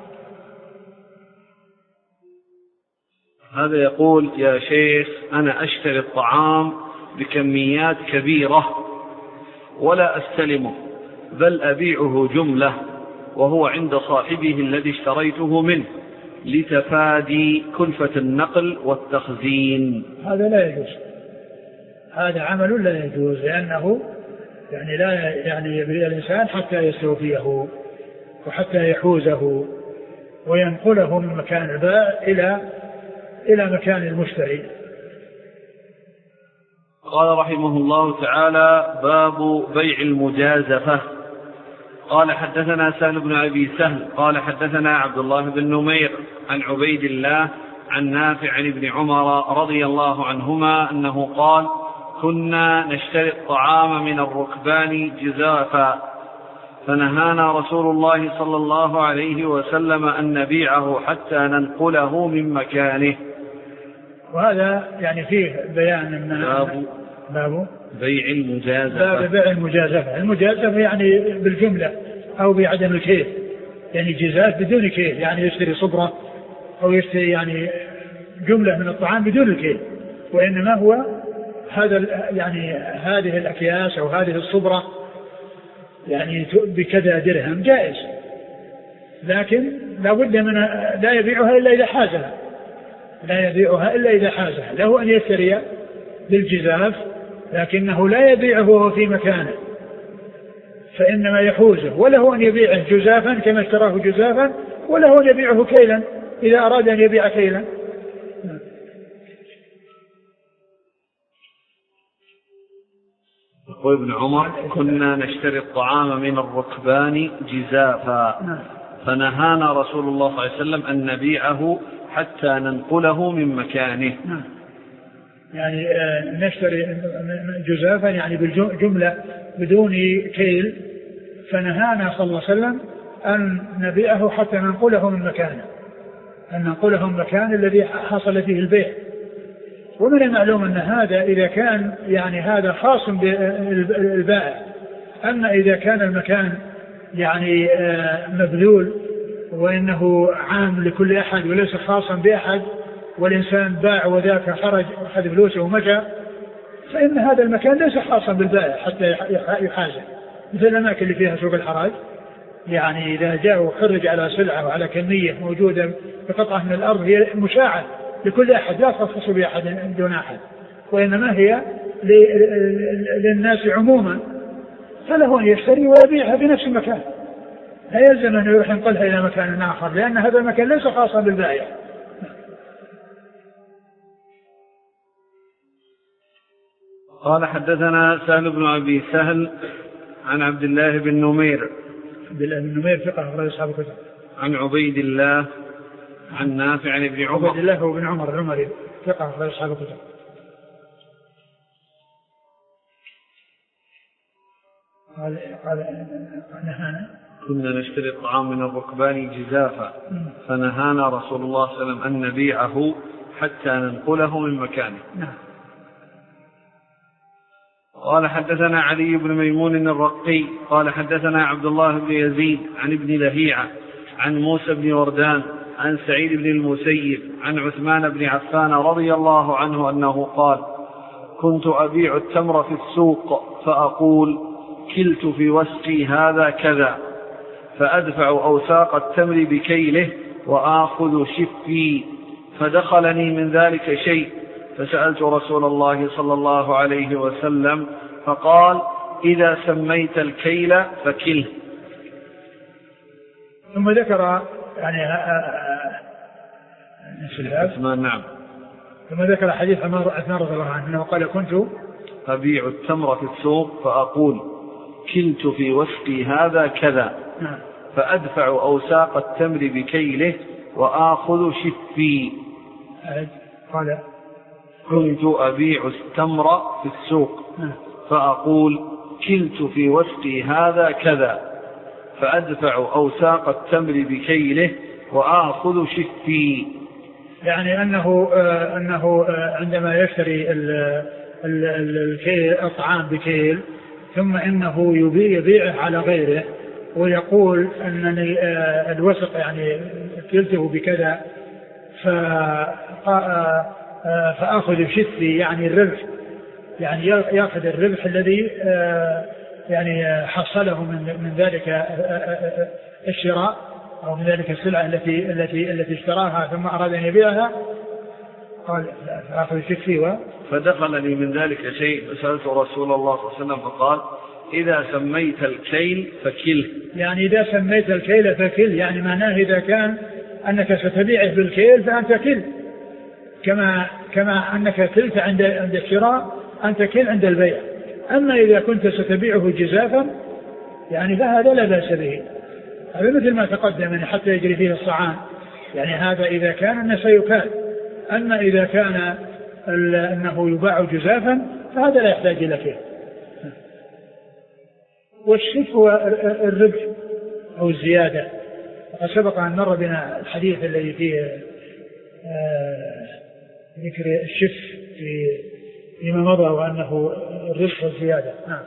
هذا يقول يا شيخ أنا أشتري الطعام بكميات كبيرة ولا أستلمه بل أبيعه جملة وهو عند صاحبه الذي اشتريته منه لتفادي كلفة النقل والتخزين. هذا لا يجوز، هذا عمل لا يجوز، لأنه يعني لا يعني يبيع الإنسان حتى يستوفيه وحتى يحوزه وينقله من مكان البائع إلى إلى مكان المشتري. قال رحمه الله تعالى باب بيع المجازفة. قال حدثنا سهل بن أبي سهل قال حدثنا عبد الله بن نمير عن عبيد الله عن نافع عن ابن عمر رضي الله عنهما أنه قال كنا نشتري الطعام من الركبان جزافا فنهانا رسول الله صلى الله عليه وسلم أن نبيعه حتى ننقله من مكانه. وهذا يعني فيه بيان أن باب, باب بيع المجازفة. باب بيع المجازفة. المجازفة يعني بالجملة أو بعدم الكيل، يعني جزاف بدون كيل، يعني يشتري صبرة أو يشتري يعني جملة من الطعام بدون الكيل، وإنما هو هذا يعني هذه الأكياس أو هذه الصبرة يعني بكذا درهم جائز، لكن لا بد من لا يبيعها إلا إذا حازها لا يبيعها إلا إذا حازها. له أن يشتري بالجزاف لكنه لا يبيعه وهو في مكانه فإنما يحوزه، وله أن يبيعه جزافا كما اشتراه جزافا، وله أن يبيعه كيلا إذا أراد أن يبيع كيلا. يقول ابن عمر: كنا نشتري الطعام من الركبان جزافا فنهانا رسول الله صلى الله عليه وسلم أن نبيعه حتى ننقله من مكانه. يعني نشتري جزافا يعني بالجملة بدون كيل، فنهانا صلى الله عليه وسلم أن نبيعه حتى ننقله من مكانه أن ننقله من المكان الذي حصل فيه البيع. ومن المعلوم أن هذا إذا كان يعني هذا خاص بالبائع، أما إذا كان المكان يعني مبذول وإنه عام لكل أحد وليس خاصا بأحد، والإنسان باع وذاك خرج أخذ فلوسه ومشى، فإن هذا المكان ليس خاصا بالبائع حتى يحاسب، مثل الأماكن اللي فيها سوق الحراج، يعني إذا جاء وخرج على سلعة وعلى كمية موجودة بقطعة من الأرض هي مشاعة لكل أحد لا تخصص بأحد دون أحد، وإنما هي للناس عموما، فله أن يشتري ويبيعها في نفس المكان، لا يلزم أن يروح ينقلها إلى مكان آخر، لأن هذا المكان ليس خاصا بالبائع. قال: حدثنا سهل بن أبي سهل عن عبد الله بن نمير عبد الله بن نمير ثقة أخرج أصحاب الكتب. عن عبيد الله عن نافع عن ابن عمر. عبيد الله هو ابن عمر العمري ثقة أخرج أصحاب الكتب. قال قال نهانا كنا نشتري الطعام من الركبان جزافا فنهانا رسول الله صلى الله عليه وسلم أن نبيعه حتى ننقله من مكانه. نعم. قال: حدثنا علي بن ميمون الرقي قال: حدثنا عبد الله بن يزيد عن ابن لهيعة عن موسى بن وردان عن سعيد بن المسيب عن عثمان بن عفان رضي الله عنه أنه قال: كنت أبيع التمر في السوق فأقول: كلت في وسقي هذا كذا، فأدفع أوساق التمر بكيله وآخذ شفي، فدخلني من ذلك شيء، فسألت رسول الله صلى الله عليه وسلم فقال: إذا سميت الكيل فكله. ثم ذكر يعني عثمان نعم ثم ذكر حديث عثمان رضي الله عنه أنه قال: كنت أبيع التمر في السوق فأقول: كلت في وسقي هذا كذا، نعم. فأدفع أوساق التمر بكيله وآخذ شفي. قال: كنت أبيع التمر في السوق فأقول: كلت في وسقي هذا كذا، فأدفع أوساق التمر بكيله وآخذ شفي. يعني أنه آه أنه آه عندما يشتري الكيل الطعام بكيل ثم إنه يبيعه على غيره ويقول أنني آه الوسق يعني كلته بكذا فأخذ شفي، يعني الربح، يعني يأخذ الربح الذي آه يعني حصله من من ذلك الشراء أو من ذلك السلعة التي التي التي اشتراها ثم أراد أن يبيعها. قال: فأخذ شفي و فدخلني من ذلك شيء، فسألت رسول الله صلى الله عليه وسلم فقال: إذا سميت الكيل فكله. يعني إذا سميت الكيل فكل، يعني معناه إذا كان أنك ستبيعه بالكيل فأنت كل، كما كما أنك كلت عند عند الشراء أنت كل عند البيع. أما إذا كنت ستبيعه جزافا يعني فهذا لا بأس به، هذا مثل ما تقدم يعني حتى يجري فيه الصعان، يعني هذا إذا كان الناس يكال. أما إذا كان أنه يباع جزافا فهذا لا يحتاج إلى كيل. والشف هو الربح أو الزيادة، وقد سبق أن مر بنا الحديث الذي فيه ذكر الشف في فيما مضى وأنه الربح والزيادة. نعم.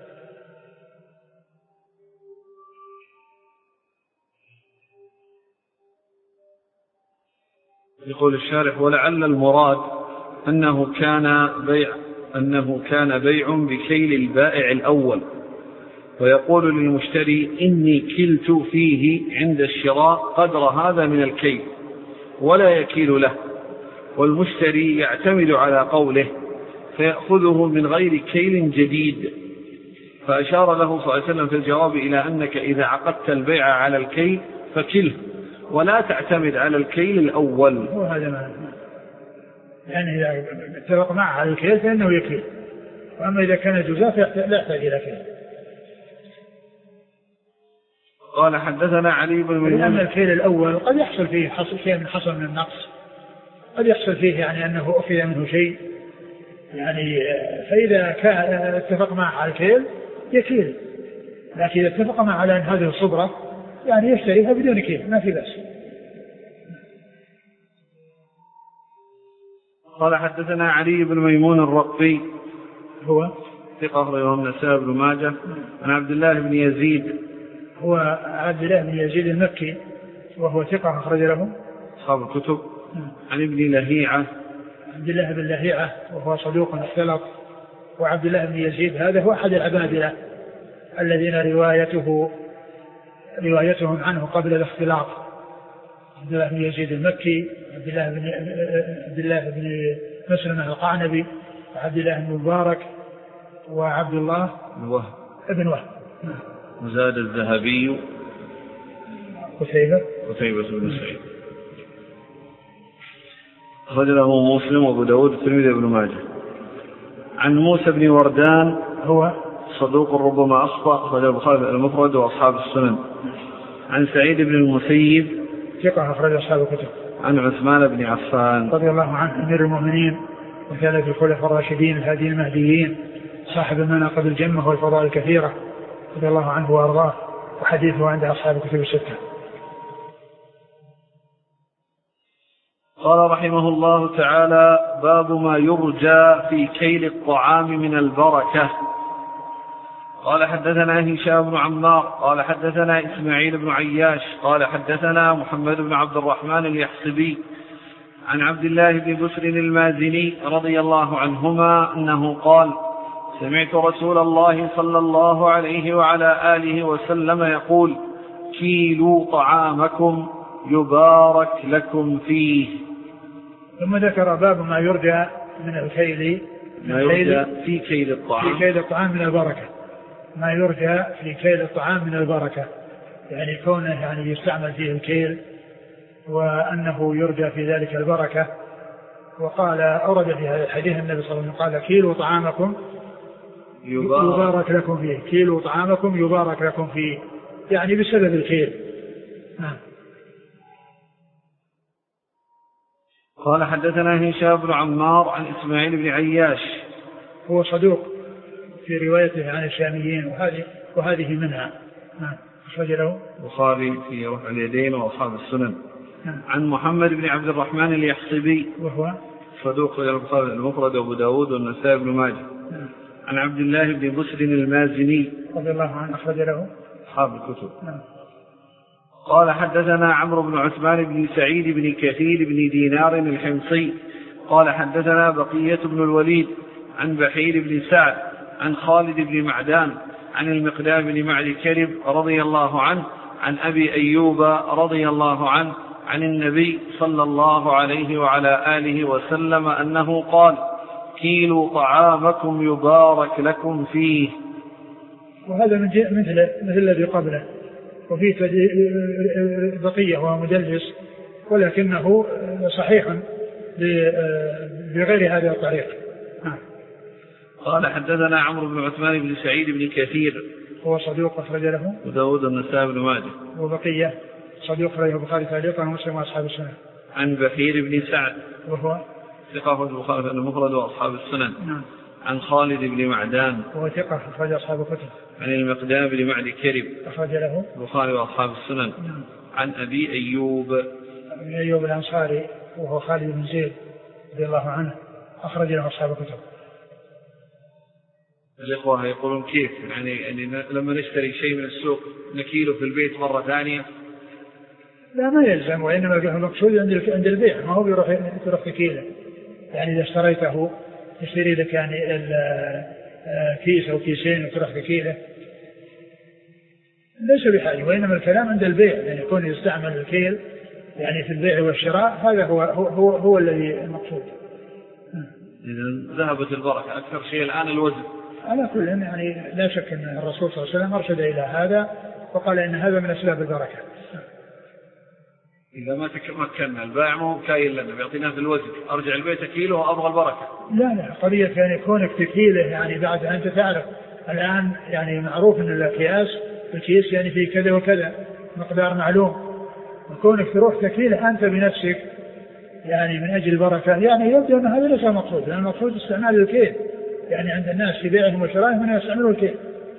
يقول الشارح: ولعل المراد أنه كان بيع أنه كان بيع بكيل البائع الأول، ويقول للمشتري إني كلت فيه عند الشراء قدر هذا من الكيل ولا يكيل له، والمشتري يعتمد على قوله فيأخذه من غير كيل جديد. فأشار له صلى الله عليه وسلم في الجواب إلى أنك إذا عقدت البيع على الكيل فكله ولا تعتمد على الكيل الأول. وهذا ما يعني إذا اتفق معه على الكيل فإنه يكيل، وأما إذا كان جزاف لا يحتاج إلى كيل. قال حدثنا علي بن ميمون. لأن الكيل الأول قد يحصل فيه حصل شيء من حصل من النقص، قد يحصل فيه يعني أنه أخذ منه شيء يعني، فإذا كان اتفق معه على الكيل يكيل، لكن إذا اتفق معه على أن هذه الصبرة يعني يشتريها بدون كيل ما في بأس. قال حدثنا علي بن ميمون الرقي هو ثقة أخرجه النسائي بن ماجه عن عبد الله بن يزيد هو عبد الله بن يزيد المكي وهو ثقة أخرج له أصحاب الكتب. عن ابن لهيعة عبد الله بن لهيعة وهو صدوق اختلط. وعبد الله بن يزيد هذا هو أحد العبادلة الذين روايته روايتهم عنه قبل الاختلاط. عبد الله بن يزيد المكي، عبد الله بن عبد الله بن مسلمة القعنبي، وعبد الله بن مبارك، وعبد الله بن وهب. وزاد الذهبي قتيبة قتيبة بن سعيد. رجله مسلم وابو داود والترمذي وابن ماجه. عن موسى بن وردان هو صدوق ربما أخطأ، أخرج البخاري المفرد وأصحاب السنن. عن سعيد بن المسيب ثقة أخرج أصحاب الكتب. عن عثمان بن عفان رضي الله عنه أمير المؤمنين وثالث الخلفاء الراشدين الهاديين المهديين صاحب المناقب الجمة والفضائل الكثيرة رضي الله عنه وأرضاه، وحديثه عند أصحاب الكتب الستة. قال رحمه الله تعالى: باب ما يرجى في كيل الطعام من البركة. قال حدثنا هشام بن عمار قال حدثنا إسماعيل بن عياش قال حدثنا محمد بن عبد الرحمن اليحصبي عن عبد الله بن بسر المازني رضي الله عنهما أنه قال: سمعت رسول الله صلى الله عليه وعلى آله وسلم يقول: كيلوا طعامكم يبارك لكم فيه. ثم ذكر باب ما يرجى من الكيل ما يرجى في كيل الطعام في كيل الطعام من البركة. ما يرجى في كيل الطعام من البركة يعني كونه يعني يستعمل فيه الكيل وأنه يرجى في ذلك البركة. وقال أورد في هذا الحديث النبي صلى الله عليه وسلم قال: كيلوا طعامكم يبارك, يبارك لكم فيه. كيلوا طعامكم يبارك لكم فيه يعني بسبب الكيل. نعم. قال حدثنا هشام بن عمار عن إسماعيل بن عياش هو صدوق في روايته عن الشاميين وهذه وهذه منها. نعم. أخرج له البخاري في رفع اليدين وأصحاب السنن. نعم. عن محمد بن عبد الرحمن اليحصبي وهو صدوق في البخاري المفرد وأبو داود والنسائي بن ماجه. نعم. عن عبد الله بن بسر المازني رضي الله عنه أخرج له أصحاب الكتب. نعم. قال حدثنا عمرو بن عثمان بن سعيد بن كثير بن دينار الحمصي قال حدثنا بقية بن الوليد عن بحير بن سعد عن خالد بن معدان عن المقدام بن معد كرب رضي الله عنه عن أبي أيوب رضي الله عنه عن النبي صلى الله عليه وعلى آله وسلم أنه قال: كيلوا طعامكم يبارك لكم فيه. وهذا من مثل مثل الذي قبله، وفيه بقية وهو مدلس ولكنه صحيح بغير هذا الطريق. قال حدثنا عمرو بن عثمان بن سعيد بن كثير هو صدوق أخرج له وداود النسائي بن ماجه. وبقية صدوق أخرجه البخاري تعليقا ومسلم وأصحاب السنن. عن بحير بن سعد وهو ثقة البخاري المفرد وأصحاب السنن. نعم. عن خالد بن معدان وهو ثقة أخرج أصحاب الكتب. عن المقدام بن معد كرب أخرج له البخاري وأصحاب السنن. نعم. عن أبي أيوب أبي أيوب الأنصاري وهو خالد بن زيد رضي الله عنه أخرج له أصحاب الكتب. الإخوة يقولون كيف يعني, يعني لما نشتري شيء من السوق نكيله في البيت مرة ثانية؟ لا ما يلزم، وإنما المقصود عند البيع ما هو بيروح يروح في كيله. يعني إذا اشتريته يشتري لك يعني كيس أو كيسين وتروح في كيله ليس بحاجة، وإنما الكلام عند البيع، يعني يكون يستعمل الكيل يعني في البيع والشراء، هذا هو هو هو, هو الذي المقصود. إذا ذهبت البركة. أكثر شيء الآن الوزن. على كل يعني لا شك أن الرسول صلى الله عليه وسلم أرشد إلى هذا وقال إن هذا من أسباب البركة. إذا ما تمكنا البائع مو كايل لنا بيعطينا في الوزن، أرجع البيت كيلو وأبغى البركة. لا لا، قضية يعني كونك تكيله يعني بعد أن تعرف الآن يعني معروف أن الأكياس الكيس يعني في كذا وكذا مقدار معلوم، وكونك تروح تكيله أنت بنفسك يعني من أجل البركة، يعني يبدو أن هذا ليس المقصود، لأن المقصود استعمال الكيل، يعني عند الناس في بيعهم وشرائهم من يستعملوا الكيل.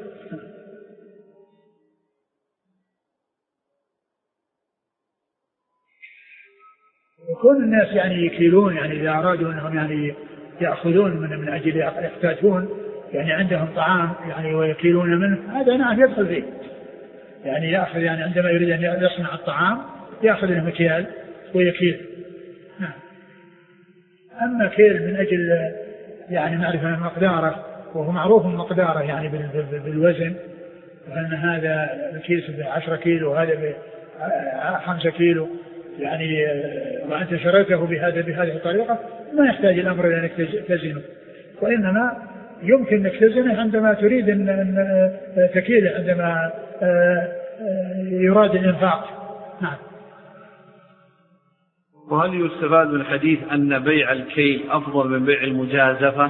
وكل الناس يعني يكيلون، يعني إذا أرادوا أنهم يعني يأخذون من من أجل يحتاجون يعني عندهم طعام يعني ويكيلون منه، هذا نعم يدخل فيه، يعني يأخذ يعني عندما يريد أن يصنع الطعام يأخذ المكيال ويكيل. نعم. أما كيل من أجل يعني معرفة مقداره وهو معروف مقداره يعني بالوزن، وأن هذا الكيس بعشرة كيلو وهذا بخمسة كيلو يعني وأنت شريته بهذا بهذه الطريقة، ما يحتاج الأمر إلى أنك تزنه، وإنما يمكن أنك تزنه عندما تريد أن تكيله عندما يراد الإنفاق. نعم. وهل يستفاد من الحديث أن بيع الكيل أفضل من بيع المجازفة؟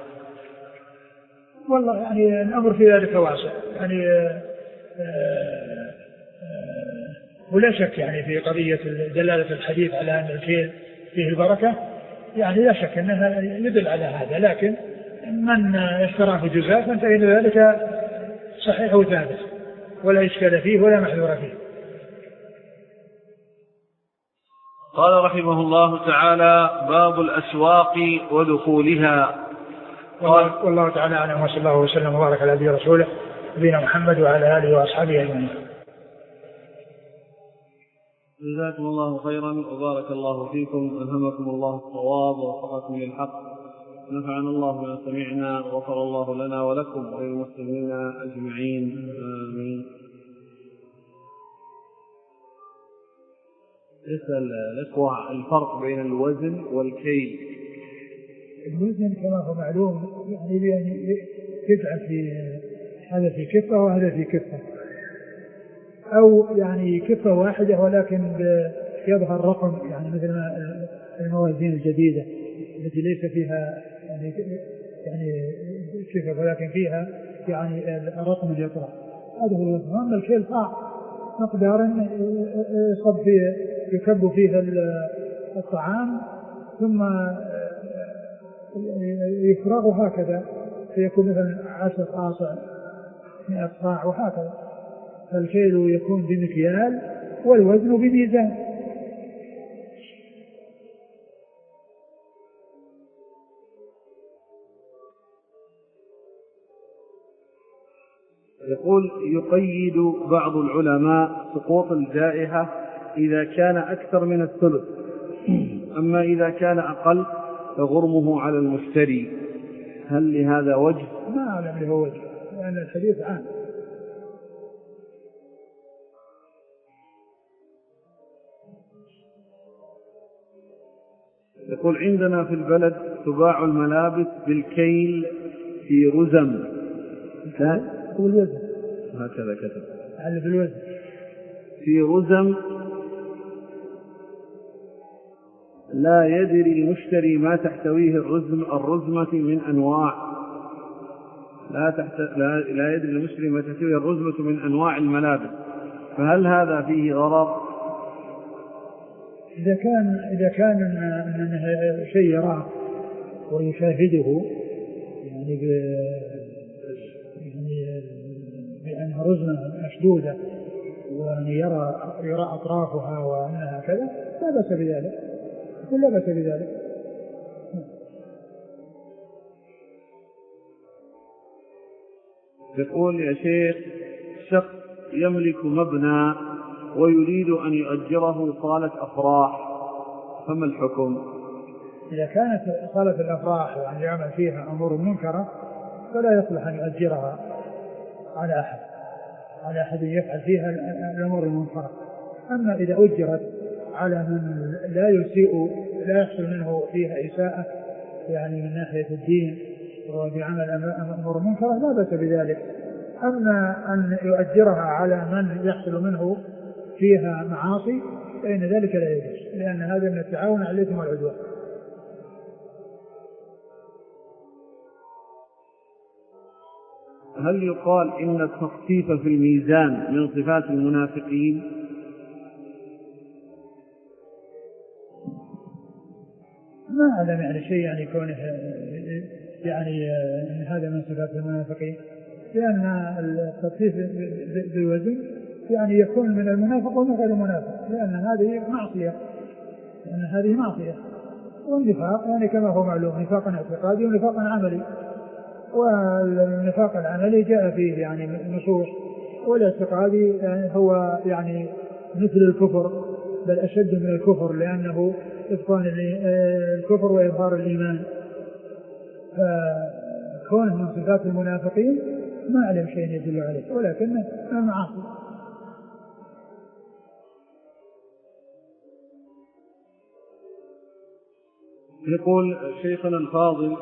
والله يعني الأمر في ذلك واسع، يعني آآ آآ ولا شك يعني في قضية دلالة الحديث على أن الكيل فيه البركة، يعني لا شك أنها يدل على هذا، لكن من اشتراه جزافا فإن ذلك صحيح وثابت ولا إشكال فيه ولا محذور فيه. قال رحمه الله تعالى: باب الأسواق ودخولها. والله تعالى أعلم، وصلى الله وسلم وبارك على نبينا ورسوله نبينا محمد وعلى آله وأصحابه أجمعين. جزاكم الله خيرا وبارك الله فيكم، ألهمكم الله الصواب ووفقكم للحق، نفعنا الله بما سمعنا وغفر الله لنا ولكم وللمسلمين أجمعين، آمين. يسأل الإخوة الفرق بين الوزن والكيل. الوزن كما هو معلوم يعني يعني يجعل في هذا في كفة وهذا في كفة، أو يعني كفة واحدة ولكن يظهر رقم، يعني مثل الموازين الجديدة التي ليس فيها يعني يعني كفة ولكن فيها يعني رقم يطرح، هذا هو الوزن. أما الكيل صاع مقدار يصب فيه يكب فيه الطعام ثم يفرغ هكذا فيكون مثلا عشر قاصع مئة صاع وهكذا، فالكيل يكون بمكيال والوزن بميزان. يقول: يقيد بعض العلماء سقوط الجائحة إذا كان أكثر من الثلث، أما إذا كان أقل فغرمه على المشتري، هل لهذا وجه؟ ما أعلم له وجه، لأن الحديث عام. يقول: عندنا في البلد تباع الملابس بالكيل في رزم. بالوزن هكذا كتب على بالوزن في رزم، لا يدري المشتري ما تحتويه الرزم الرزمة من أنواع لا, تحت... لا... لا يدري المشتري ما تحتويه الرزمة من أنواع الملابس، فهل هذا فيه غرض؟ إذا كان إذا كان أنه شيء يراه ويشاهده يعني ب يعني بأنها رزمة مشدودة وأن يرى يرى أطرافها وأنها كذا لا بأس بذلك، لا بأس بذلك. يقول: يا شيخ، شخص يملك مبنى ويريد أن يؤجره صالة أفراح، فما الحكم؟ إذا كانت صالة الأفراح وأن يعمل فيها أمور منكرة فلا يصلح أن يؤجرها على أحد على أحد يفعل فيها الأمور المنكرة. أما إذا أجرت على من لا يسيء لا يحصل منه فيها إساءة يعني من ناحية الدين وبعمل أمور منكرة لا بأس بذلك. أما أن يؤجرها على من يحصل منه فيها معاصي فإن ذلك لا يجوز، لأن هذا من التعاون على الإثم والعدوان. هل يقال إن التخفيف في الميزان من صفات المنافقين؟ ما أعلم يعني شيء يعني كونه يعني إن هذا من صفات المنافقين، لأن التخفيف بالوزن يعني يكون من المنافق ومن غير المنافق، لأن هذه معصية، لأن هذه معصية. والنفاق يعني كما هو معلوم نفاق اعتقادي ونفاق عملي، والنفاق العملي جاء فيه يعني نصوص، والاعتقادي هو يعني مثل الكفر بل أشد من الكفر، لأنه إبطان الكفر وإظهار الإيمان. فكونه من صفات المنافقين ما أعلم شيء يدل عليه، ولكنه معاصي. يقول شيخنا الفاضل: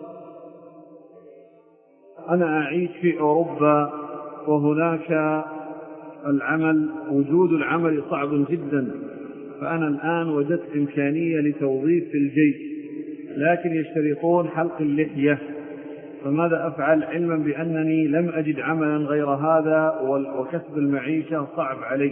أنا أعيش في أوروبا وهناك العمل وجود العمل صعب جدا، فأنا الآن وجدت إمكانية لتوظيف في الجيش، لكن يشترطون حلق اللحية، فماذا أفعل علما بأنني لم أجد عملا غير هذا وكسب المعيشة صعب علي؟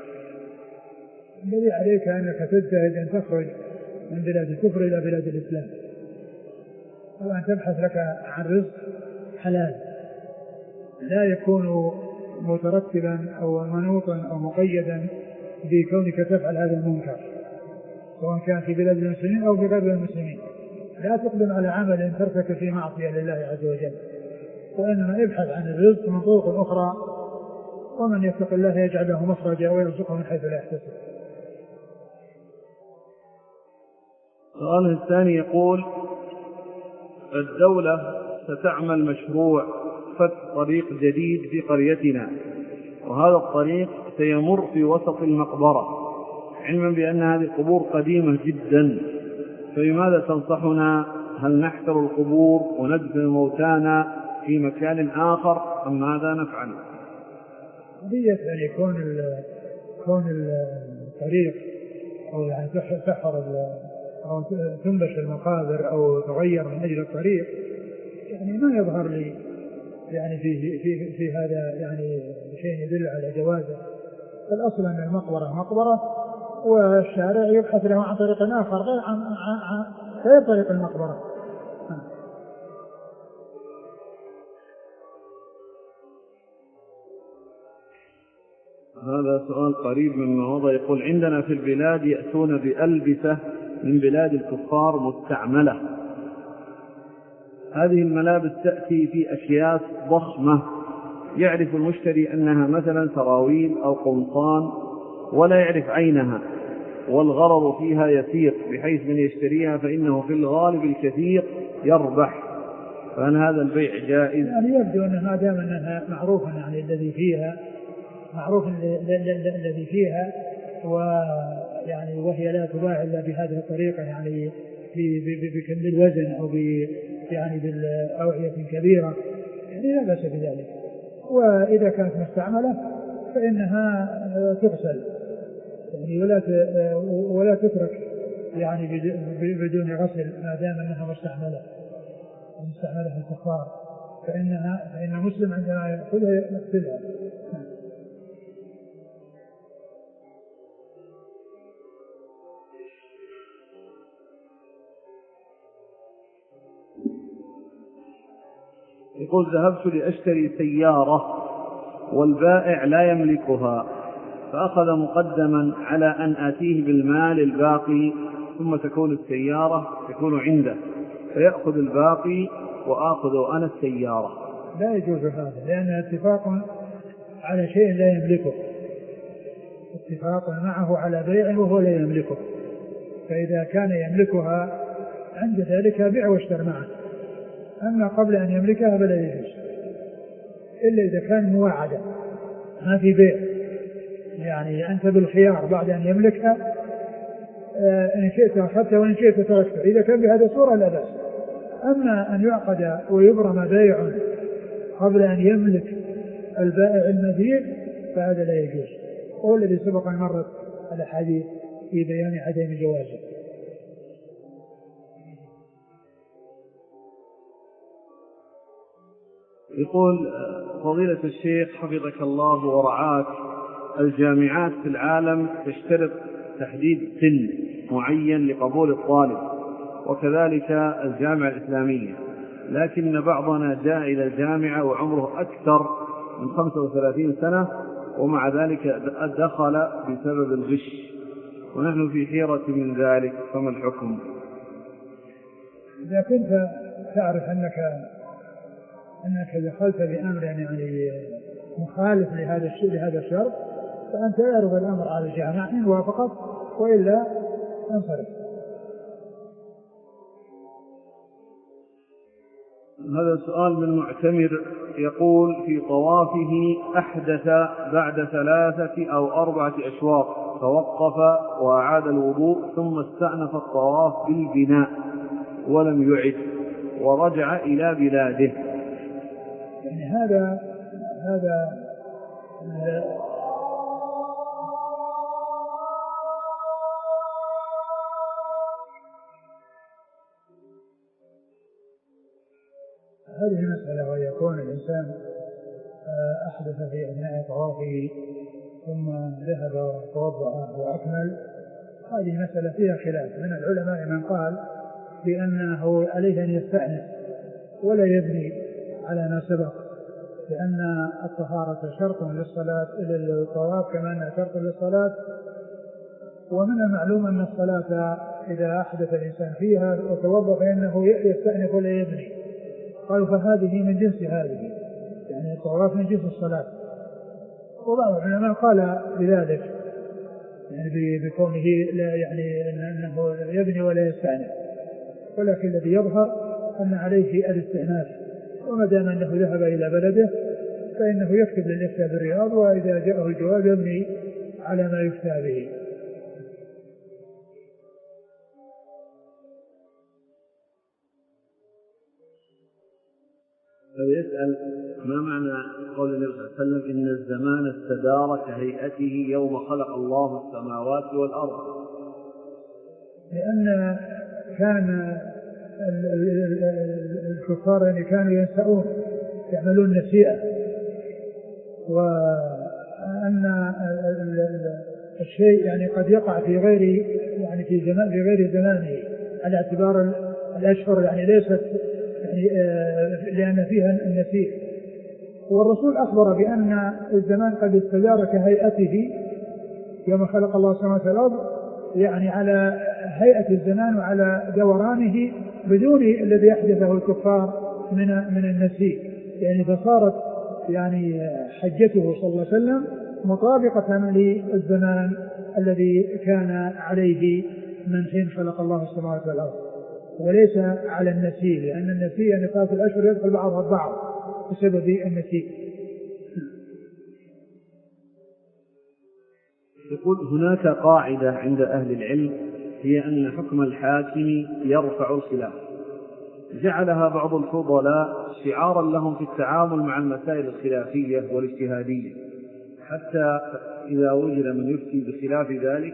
الذي عليك أنك تجتهد أن تخرج من بلاد الكفر إلى بلاد الإسلام، وأن تبحث لك عن رزق حلال لا يكون مترتبا أو منوطا أو مقيدا بكونك تفعل هذا المنكر، سواء كان في بلاد المسلمين أو في غير المسلمين. لا تقدم على عمل ترتكب فيه معصية لله عز وجل، وإنما ابحث عن الرزق من طرق أخرى، ومن يتق الله يجعل له مخرجا ويرزقه من حيث لا يحتسب. السؤال الثاني يقول: الدولة ستعمل مشروع فتح طريق جديد في قريتنا، وهذا الطريق سيمر في وسط المقبرة، علما بأن هذه القبور قديمة جدا، فلماذا تنصحنا؟ هل نحفر القبور وندفن موتانا في مكان آخر أم ماذا نفعل؟ قضية أن يكون كون الطريق أو يعني تحفر أو تنبش المقابر أو تغير من أجل الطريق يعني ما يظهر لي يعني في في في هذا يعني شيء يدل على جوازه. الأصل أن المقبرة مقبرة، والشارع يبحث له عن طريق آخر غير عن غير طريق المقبرة. هذا سؤال قريب مما مضى. يقول: عندنا في البلاد يأتون بألبسة من بلاد الكفار مستعملة، هذه الملابس تأتي في أكياس ضخمة، يعرف المشتري أنها مثلا سراويل أو قمصان ولا يعرف عينها، والغرض فيها يسير بحيث من يشتريها فإنه في الغالب الكثير يربح، فهل هذا البيع جائز؟ يعني يبدو أن ما دام أنها معروفة يعني الذي فيها معروف الذي فيها ويعني وهي لا تباع إلا بهذه الطريقة يعني بالوزن أو يعني بالأوعية كبيرة يعني لا بأس بذلك. وإذا كانت مستعملة فإنها تغسل يعني ولا ولا تترك يعني بدون غسل ما دام أنها مستعملة مستعملة في الكفار، فإنها فإن المسلم عندما يأخذها يغسلها. يقول: ذهبت لأشتري سيارة والبائع لا يملكها، فأخذ مقدما على أن آتيه بالمال الباقي ثم تكون السيارة تكون عنده، فيأخذ الباقي وآخذ أنا السيارة. لا يجوز هذا، لأن اتفاق على شيء لا يملكه، اتفاق معه على بيع وهو لا يملكه، فإذا كان يملكها عند ذلك بيع واشتر معه، أما قبل أن يملكها فلا يجوز إلا إذا كان موعدا ما في بيع، يعني أنت بالخيار بعد أن يملكها، إن شئت أخذتها وإن شئت تركتها. إذا كان بهذه الصورة لا بأس. أما أن يعقد ويبرم بيع قبل أن يملك البائع المبيع فهذا لا يجوز، هو الذي سبق أن مرت الأحاديث في بيان عدم جوازه. يقول فضيلة الشيخ حفظك الله ورعاك، الجامعات في العالم تشترط تحديد سن معين لقبول الطالب، وكذلك الجامعة الإسلامية، لكن بعضنا جاء إلى الجامعة وعمره أكثر من خمسة وثلاثين سنة ومع ذلك دخل بسبب الغش، ونحن في حيرة من ذلك، فما الحكم؟ إذا كنت تعرف أنك أنك دخلت بأمر يعني مخالف لهذا الشيء لهذا الشرط فأنت يعرض الأمر على الجامعة إن وافقت وإلا انصرف. هذا سؤال من معتمر يقول في طوافه أحدث بعد ثلاثة أو أربعة أشواط، توقف وأعاد الوضوء ثم استأنف الطواف بالبناء ولم يعد ورجع إلى بلاده. يعني هذا هذا هذه مسألة، ويكون الإنسان أحدث في أثناء طوافه ثم ذهب وتوضأ وأكمل، هذه مسألة فيها خلاف من العلماء، من قال بأنه عليه أن يستأنف ولا يبني على ما سبق، لأن الطهارة شرط للصلاة للطواف كما أنها شرط للصلاة، ومن المعلوم أن الصلاة إذا أحدث الإنسان فيها وتوضأ فإنه يستأنف ولا يبني. قالوا فهذه من جنس هذه، يعني الطواف من جنس الصلاة. وبعض العلماء قال بذلك يعني بكونه لا يعني أنه يبني ولا يستأنف، ولكن الذي يظهر أن عليه الاستئناف، وما دام أنه ذهب إلى بلده فإنه يكتب للإفتاء بالرياض، وإذا جاءه الجواب يبني على ما يفتى به. يسأل ما معنى قول النبي صلى الله عليه وسلم إن الزمان استدار كهيئته يوم خلق الله السماوات والأرض؟ لأن كان الكفار يعني كانوا ينسؤون يعملون نسيئة، وأن الشيء يعني قد يقع في غير يعني في زمان في غير زمانه على اعتبار الأشهر، يعني ليست يعني لأن فيها النسيء. والرسول أخبر بأن الزمان قد استدار كهيئته يوم خلق الله السماوات والأرض، يعني على هيئة الزمان وعلى دورانه بدون الذي يحدثه الكفار من من النسيء، يعني فصارت يعني حجته صلى الله عليه وسلم مطابقة للزمان الذي كان عليه من حين خلق الله السماوات والأرض، وليس على النسيء، لأن النسيء يعني نقاط الأشهر يدخل بعضها البعض بسبب النسيء. يقول هناك قاعدة عند أهل العلم هي أن حكم الحاكم يرفع الخلاف، جعلها بعض الفضلاء شعارا لهم في التعامل مع المسائل الخلافية والاجتهادية، حتى إذا وجد من يفتي بخلاف ذلك.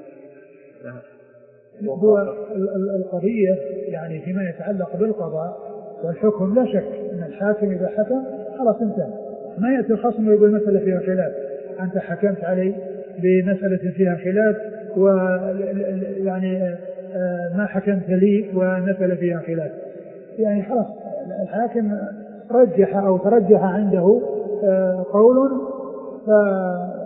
هو القضية يعني فيما يتعلق بالقضاء والحكم لا شك أن الحاكم إذا حكم خلاص انتهى، ما يأتي الخصم ويقول مسألة فيها خلاف، أنت حكمت علي بمسألة فيها خلاف ويعني ما حكمت لي ومسألة فيها خلاف، يعني خلاص الحاكم رجح أو ترجح عنده قول فما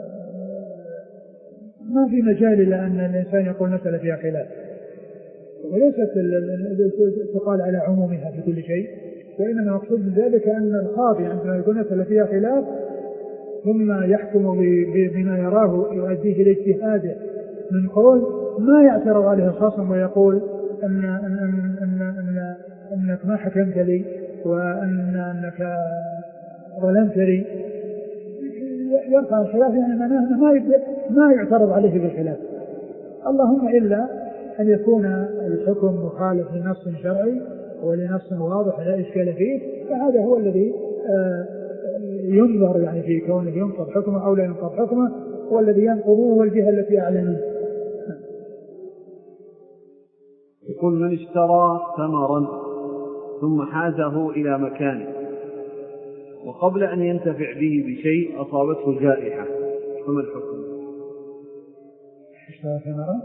في مجال إلى أن الإنسان يقول مسألة فيها خلاف، وليست تقال على عمومها في كل شيء، وإنما مقصود من ذلك أن القاضي عندما يقول مسألة فيها خلاف ثم يحكم بما يراه يؤديه إلى اجتهاده من قول ما يعترض عليه الخصم ويقول أن أن أن أن أن أنك ما حكمت لي وأن أنك ظلمت لي، يرفع الخلاف يعني معناه ما ما يعترض عليه بالخلاف، اللهم إلا أن يكون الحكم مخالف لنص شرعي ولنص واضح لا إشكال فيه، فهذا هو الذي ينظر يعني في كونه ينقض حكمه أو لا ينقض حكمه، والذي ينقضه هو الجهة التي أعلنه. يقول من اشترى ثمرا ثم حازه إلى مكانه وقبل أن ينتفع به بشيء أصابته جائحة فما الحكم؟ اشترى ثمرا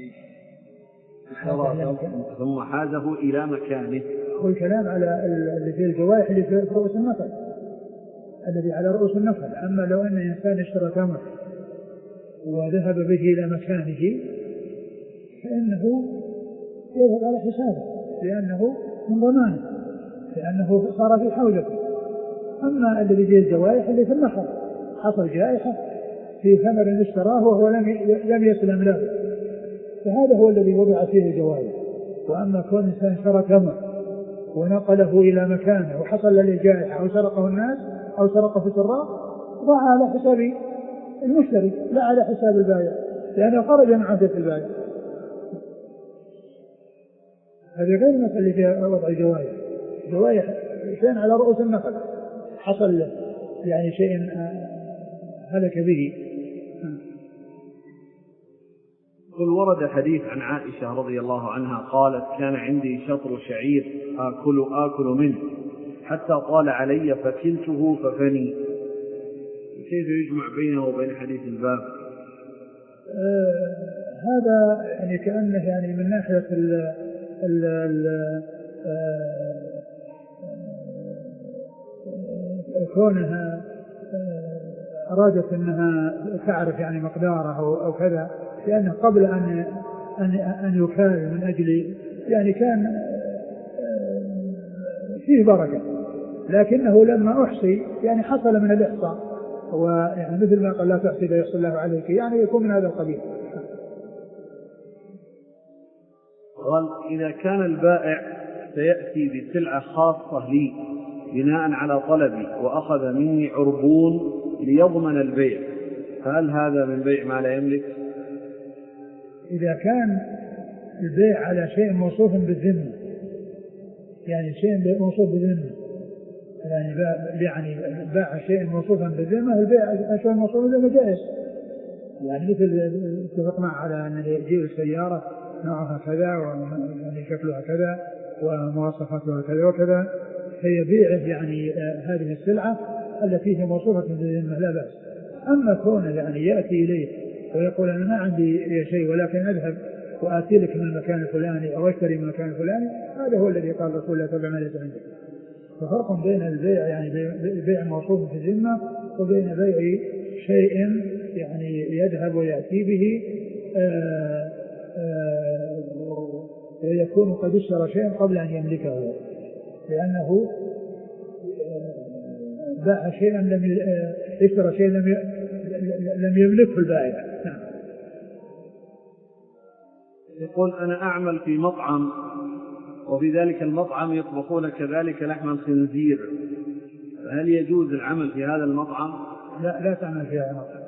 ثم حازه إلى مكانه، هو الكلام على اللي في الجوائح اللي في رؤوس النخل، الذي على رؤوس النخل. أما لو أن إنسان اشترى تمر وذهب به إلى مكانه فإنه يذهب على حسابه لأنه من ضمانه، لأنه صار في حوزته. أما الذي في الجوائح اللي في النخل حصل جائحة في ثمر اشتراه وهو لم يسلم له، فهذا هو الذي وضع فيه الجوائح. وأما كون إنسان اشترى تمر ونقله إلى مكانه وحصل له جائحة أو سرقه الناس أو سرقه في السراء ضاع على حساب المشتري لا على حساب البائع، لأنه خرج من عهدة البائع. هذا غير مسألة فيها وضع الجوائح. جوائح شيء على رؤوس النخل حصل يعني شيء هلك به. قل ورد حديث عن عائشة رضي الله عنها قالت كان عندي شطر شعير آكل, آكل منه حتى طال علي فكلته ففني، كيف يجمع بينه وبين حديث الباب؟ آه هذا يعني كأنه يعني من ناحية ال ال ال آه كونها أرادت أنها تعرف يعني مقداره أو كذا، لأنه قبل أن أن أن يكال من أجل يعني كان فيه بركة، لكنه لما أحصي يعني حصل من الإحصاء، ويعني مثل ما قال لا تحصي لا يحصي الله عليك، يعني يكون من هذا القبيل. قال إذا كان البائع سيأتي بسلعة خاصة لي بناء على طلبي وأخذ مني عربون ليضمن البيع، فهل هذا من بيع ما لا يملك؟ إذا كان البيع على شيء موصوف بالذمة، يعني شيء موصوف بالذمة، يعني يعني باع شيء موصوفا بالذمة، البيع شيء موصوف بالذمة جائز، يعني مثل اتفقنا على أن يجيء السيارة نوعها كذا ويعني شكلها كذا ومواصفاتها كذا وكذا، فيبيعه يعني هذه السلعة التي هي موصوفة بالذمة لا بأس. أما كون يعني يأتي إليه ويقول أنا ما عندي شيء ولكن أذهب وآتي لك من المكان الفلاني أو أشتري من المكان الفلاني، هذا هو الذي قال رسول الله تبع ما ليس عندك. ففرق بين البيع يعني بيع موصوف في الذمة وبين بيع شيء يعني يذهب ويأتي به آآ آآ ويكون قد اشترى شيئا قبل أن يملكه، لأنه باع شيئا لم يشترى شيئا لم لم يملكه البائع. نعم. يقول أنا أعمل في مطعم وفي ذلك المطعم يطبخون كذلك لحم الخنزير، هل يجوز العمل في هذا المطعم؟ لا لا تعمل في هذا المطعم.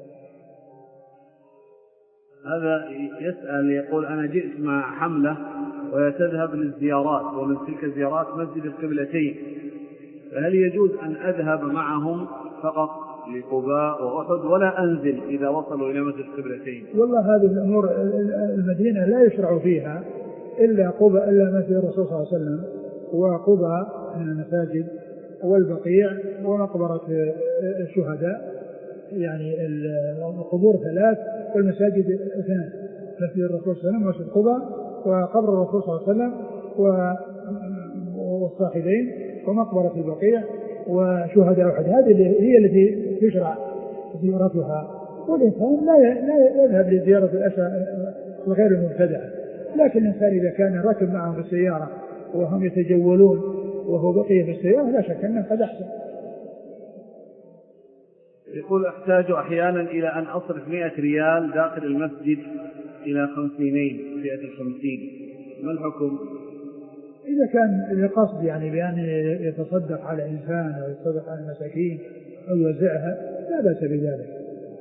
هذا يسأل يقول أنا جئت مع حملة وهي تذهب للزيارات ومن تلك الزيارات مسجد القبلتين، فهل يجوز أن أذهب معهم فقط لقباء وأحد ولا أنزل إذا وصلوا إلى مسجد القبلتين؟ والله هذه الأمور المدينة لا يشرع فيها إلا قباء إلا مسجد الرسول صلى الله عليه وسلم وقباء من المساجد والبقيع ومقبرة الشهداء، يعني القبور ثلاث والمساجد اثنان، مسجد الرسول صلى الله عليه وسلم ومسجد قباء وقبر الرسول صلى الله عليه وسلم والصاحبين ومقبرة البقيع وشهداء أحد، هذه هي التي يشرع زيارتها، والإنسان لا يذهب لزيارة الأشياء الغير المبتدعة، لكن الإنسان إذا كان ركب معهم في السيارة وهم يتجولون وهو بقي في السيارة لا شك أنه قد أحسن. يقول أحتاج أحيانا إلى أن أصرف مئة ريال داخل المسجد إلى خمسينين فئة الخمسين، ما الحكم؟ إذا كان لقصد يعني بأن يتصدق على إنسان أو يتصدق على المساكين أو يوزعها لا بأس بذلك.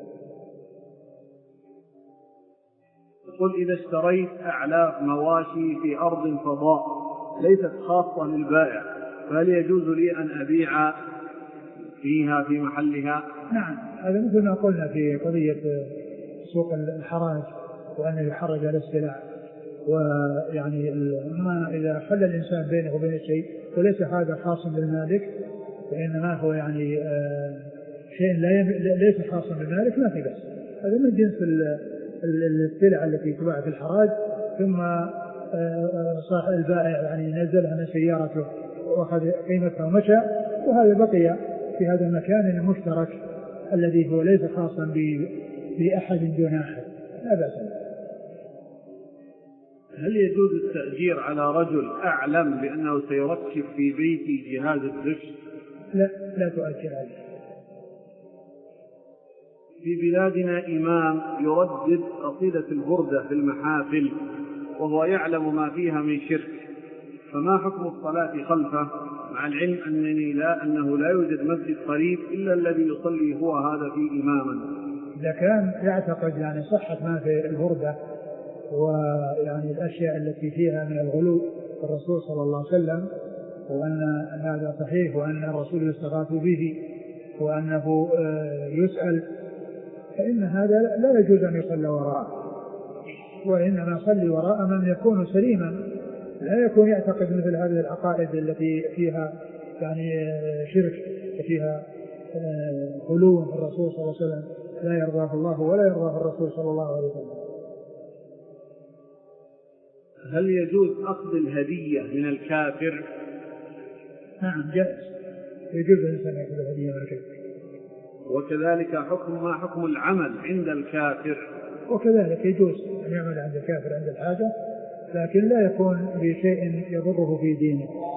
قل إذا اشتريت أعلاف مواشي في أرض فضاء ليست خاصة للبائع فهل يجوز لي أن أبيع فيها في محلها؟ نعم، هذا مثل ما قلنا في قضية سوق الحراج وأنه يحرج على السلع، ويعني ما إذا خلى الإنسان بينه وبين الشيء وليس هذا خاص بالمالك وإنما هو يعني شيء ليس خاصا بالمالك ما في بس. هذا من جنس السلع التي تباع في الحراج، ثم صاحب البائع يعني نزلها من سيارته وأخذ قيمتها ومشى، وهذا بقي في هذا المكان المشترك الذي هو ليس خاصا بأحد دون أحد، لا بأس. هل يجوز التأجير على رجل أعلم بأنه سيركب في بيتي جهاز الدش؟ لا لا تؤجر عليه. في بلادنا إمام يردد قصيدة البردة في المحافل وهو يعلم ما فيها من شرك، فما حكم الصلاة خلفه مع العلم أنني لا أنه لا يوجد مسجد قريب إلا الذي يصلي هو هذا فيه إماما؟ إذا كان يعتقد يعني صحة ما في البردة ويعني الأشياء التي فيها من الغلو في الرسول صلى الله عليه وسلم وأن هذا صحيح وأن الرسول يستغاث به وأنه يسأل، فإن هذا لا يجوز أن يصلي وراءه، وإنما صلي وراء من يكون سليما، لا يكون يعتقد مثل هذه العقائد التي فيها يعني شرك وفيها غلو في الرسول صلى الله عليه وسلم لا يرضاه الله ولا يرضاه الرسول صلى الله عليه وسلم. هل يجوز أخذ الهدية من الكافر؟ نعم جائز، يجوز الإنسان يأخذ الهدية من الكافر. وكذلك حكم ما حكم العمل عند الكافر؟ وكذلك يجوز أن يعمل عند الكافر عند الحاجة، لكن لا يكون بشيء يضره في دينه.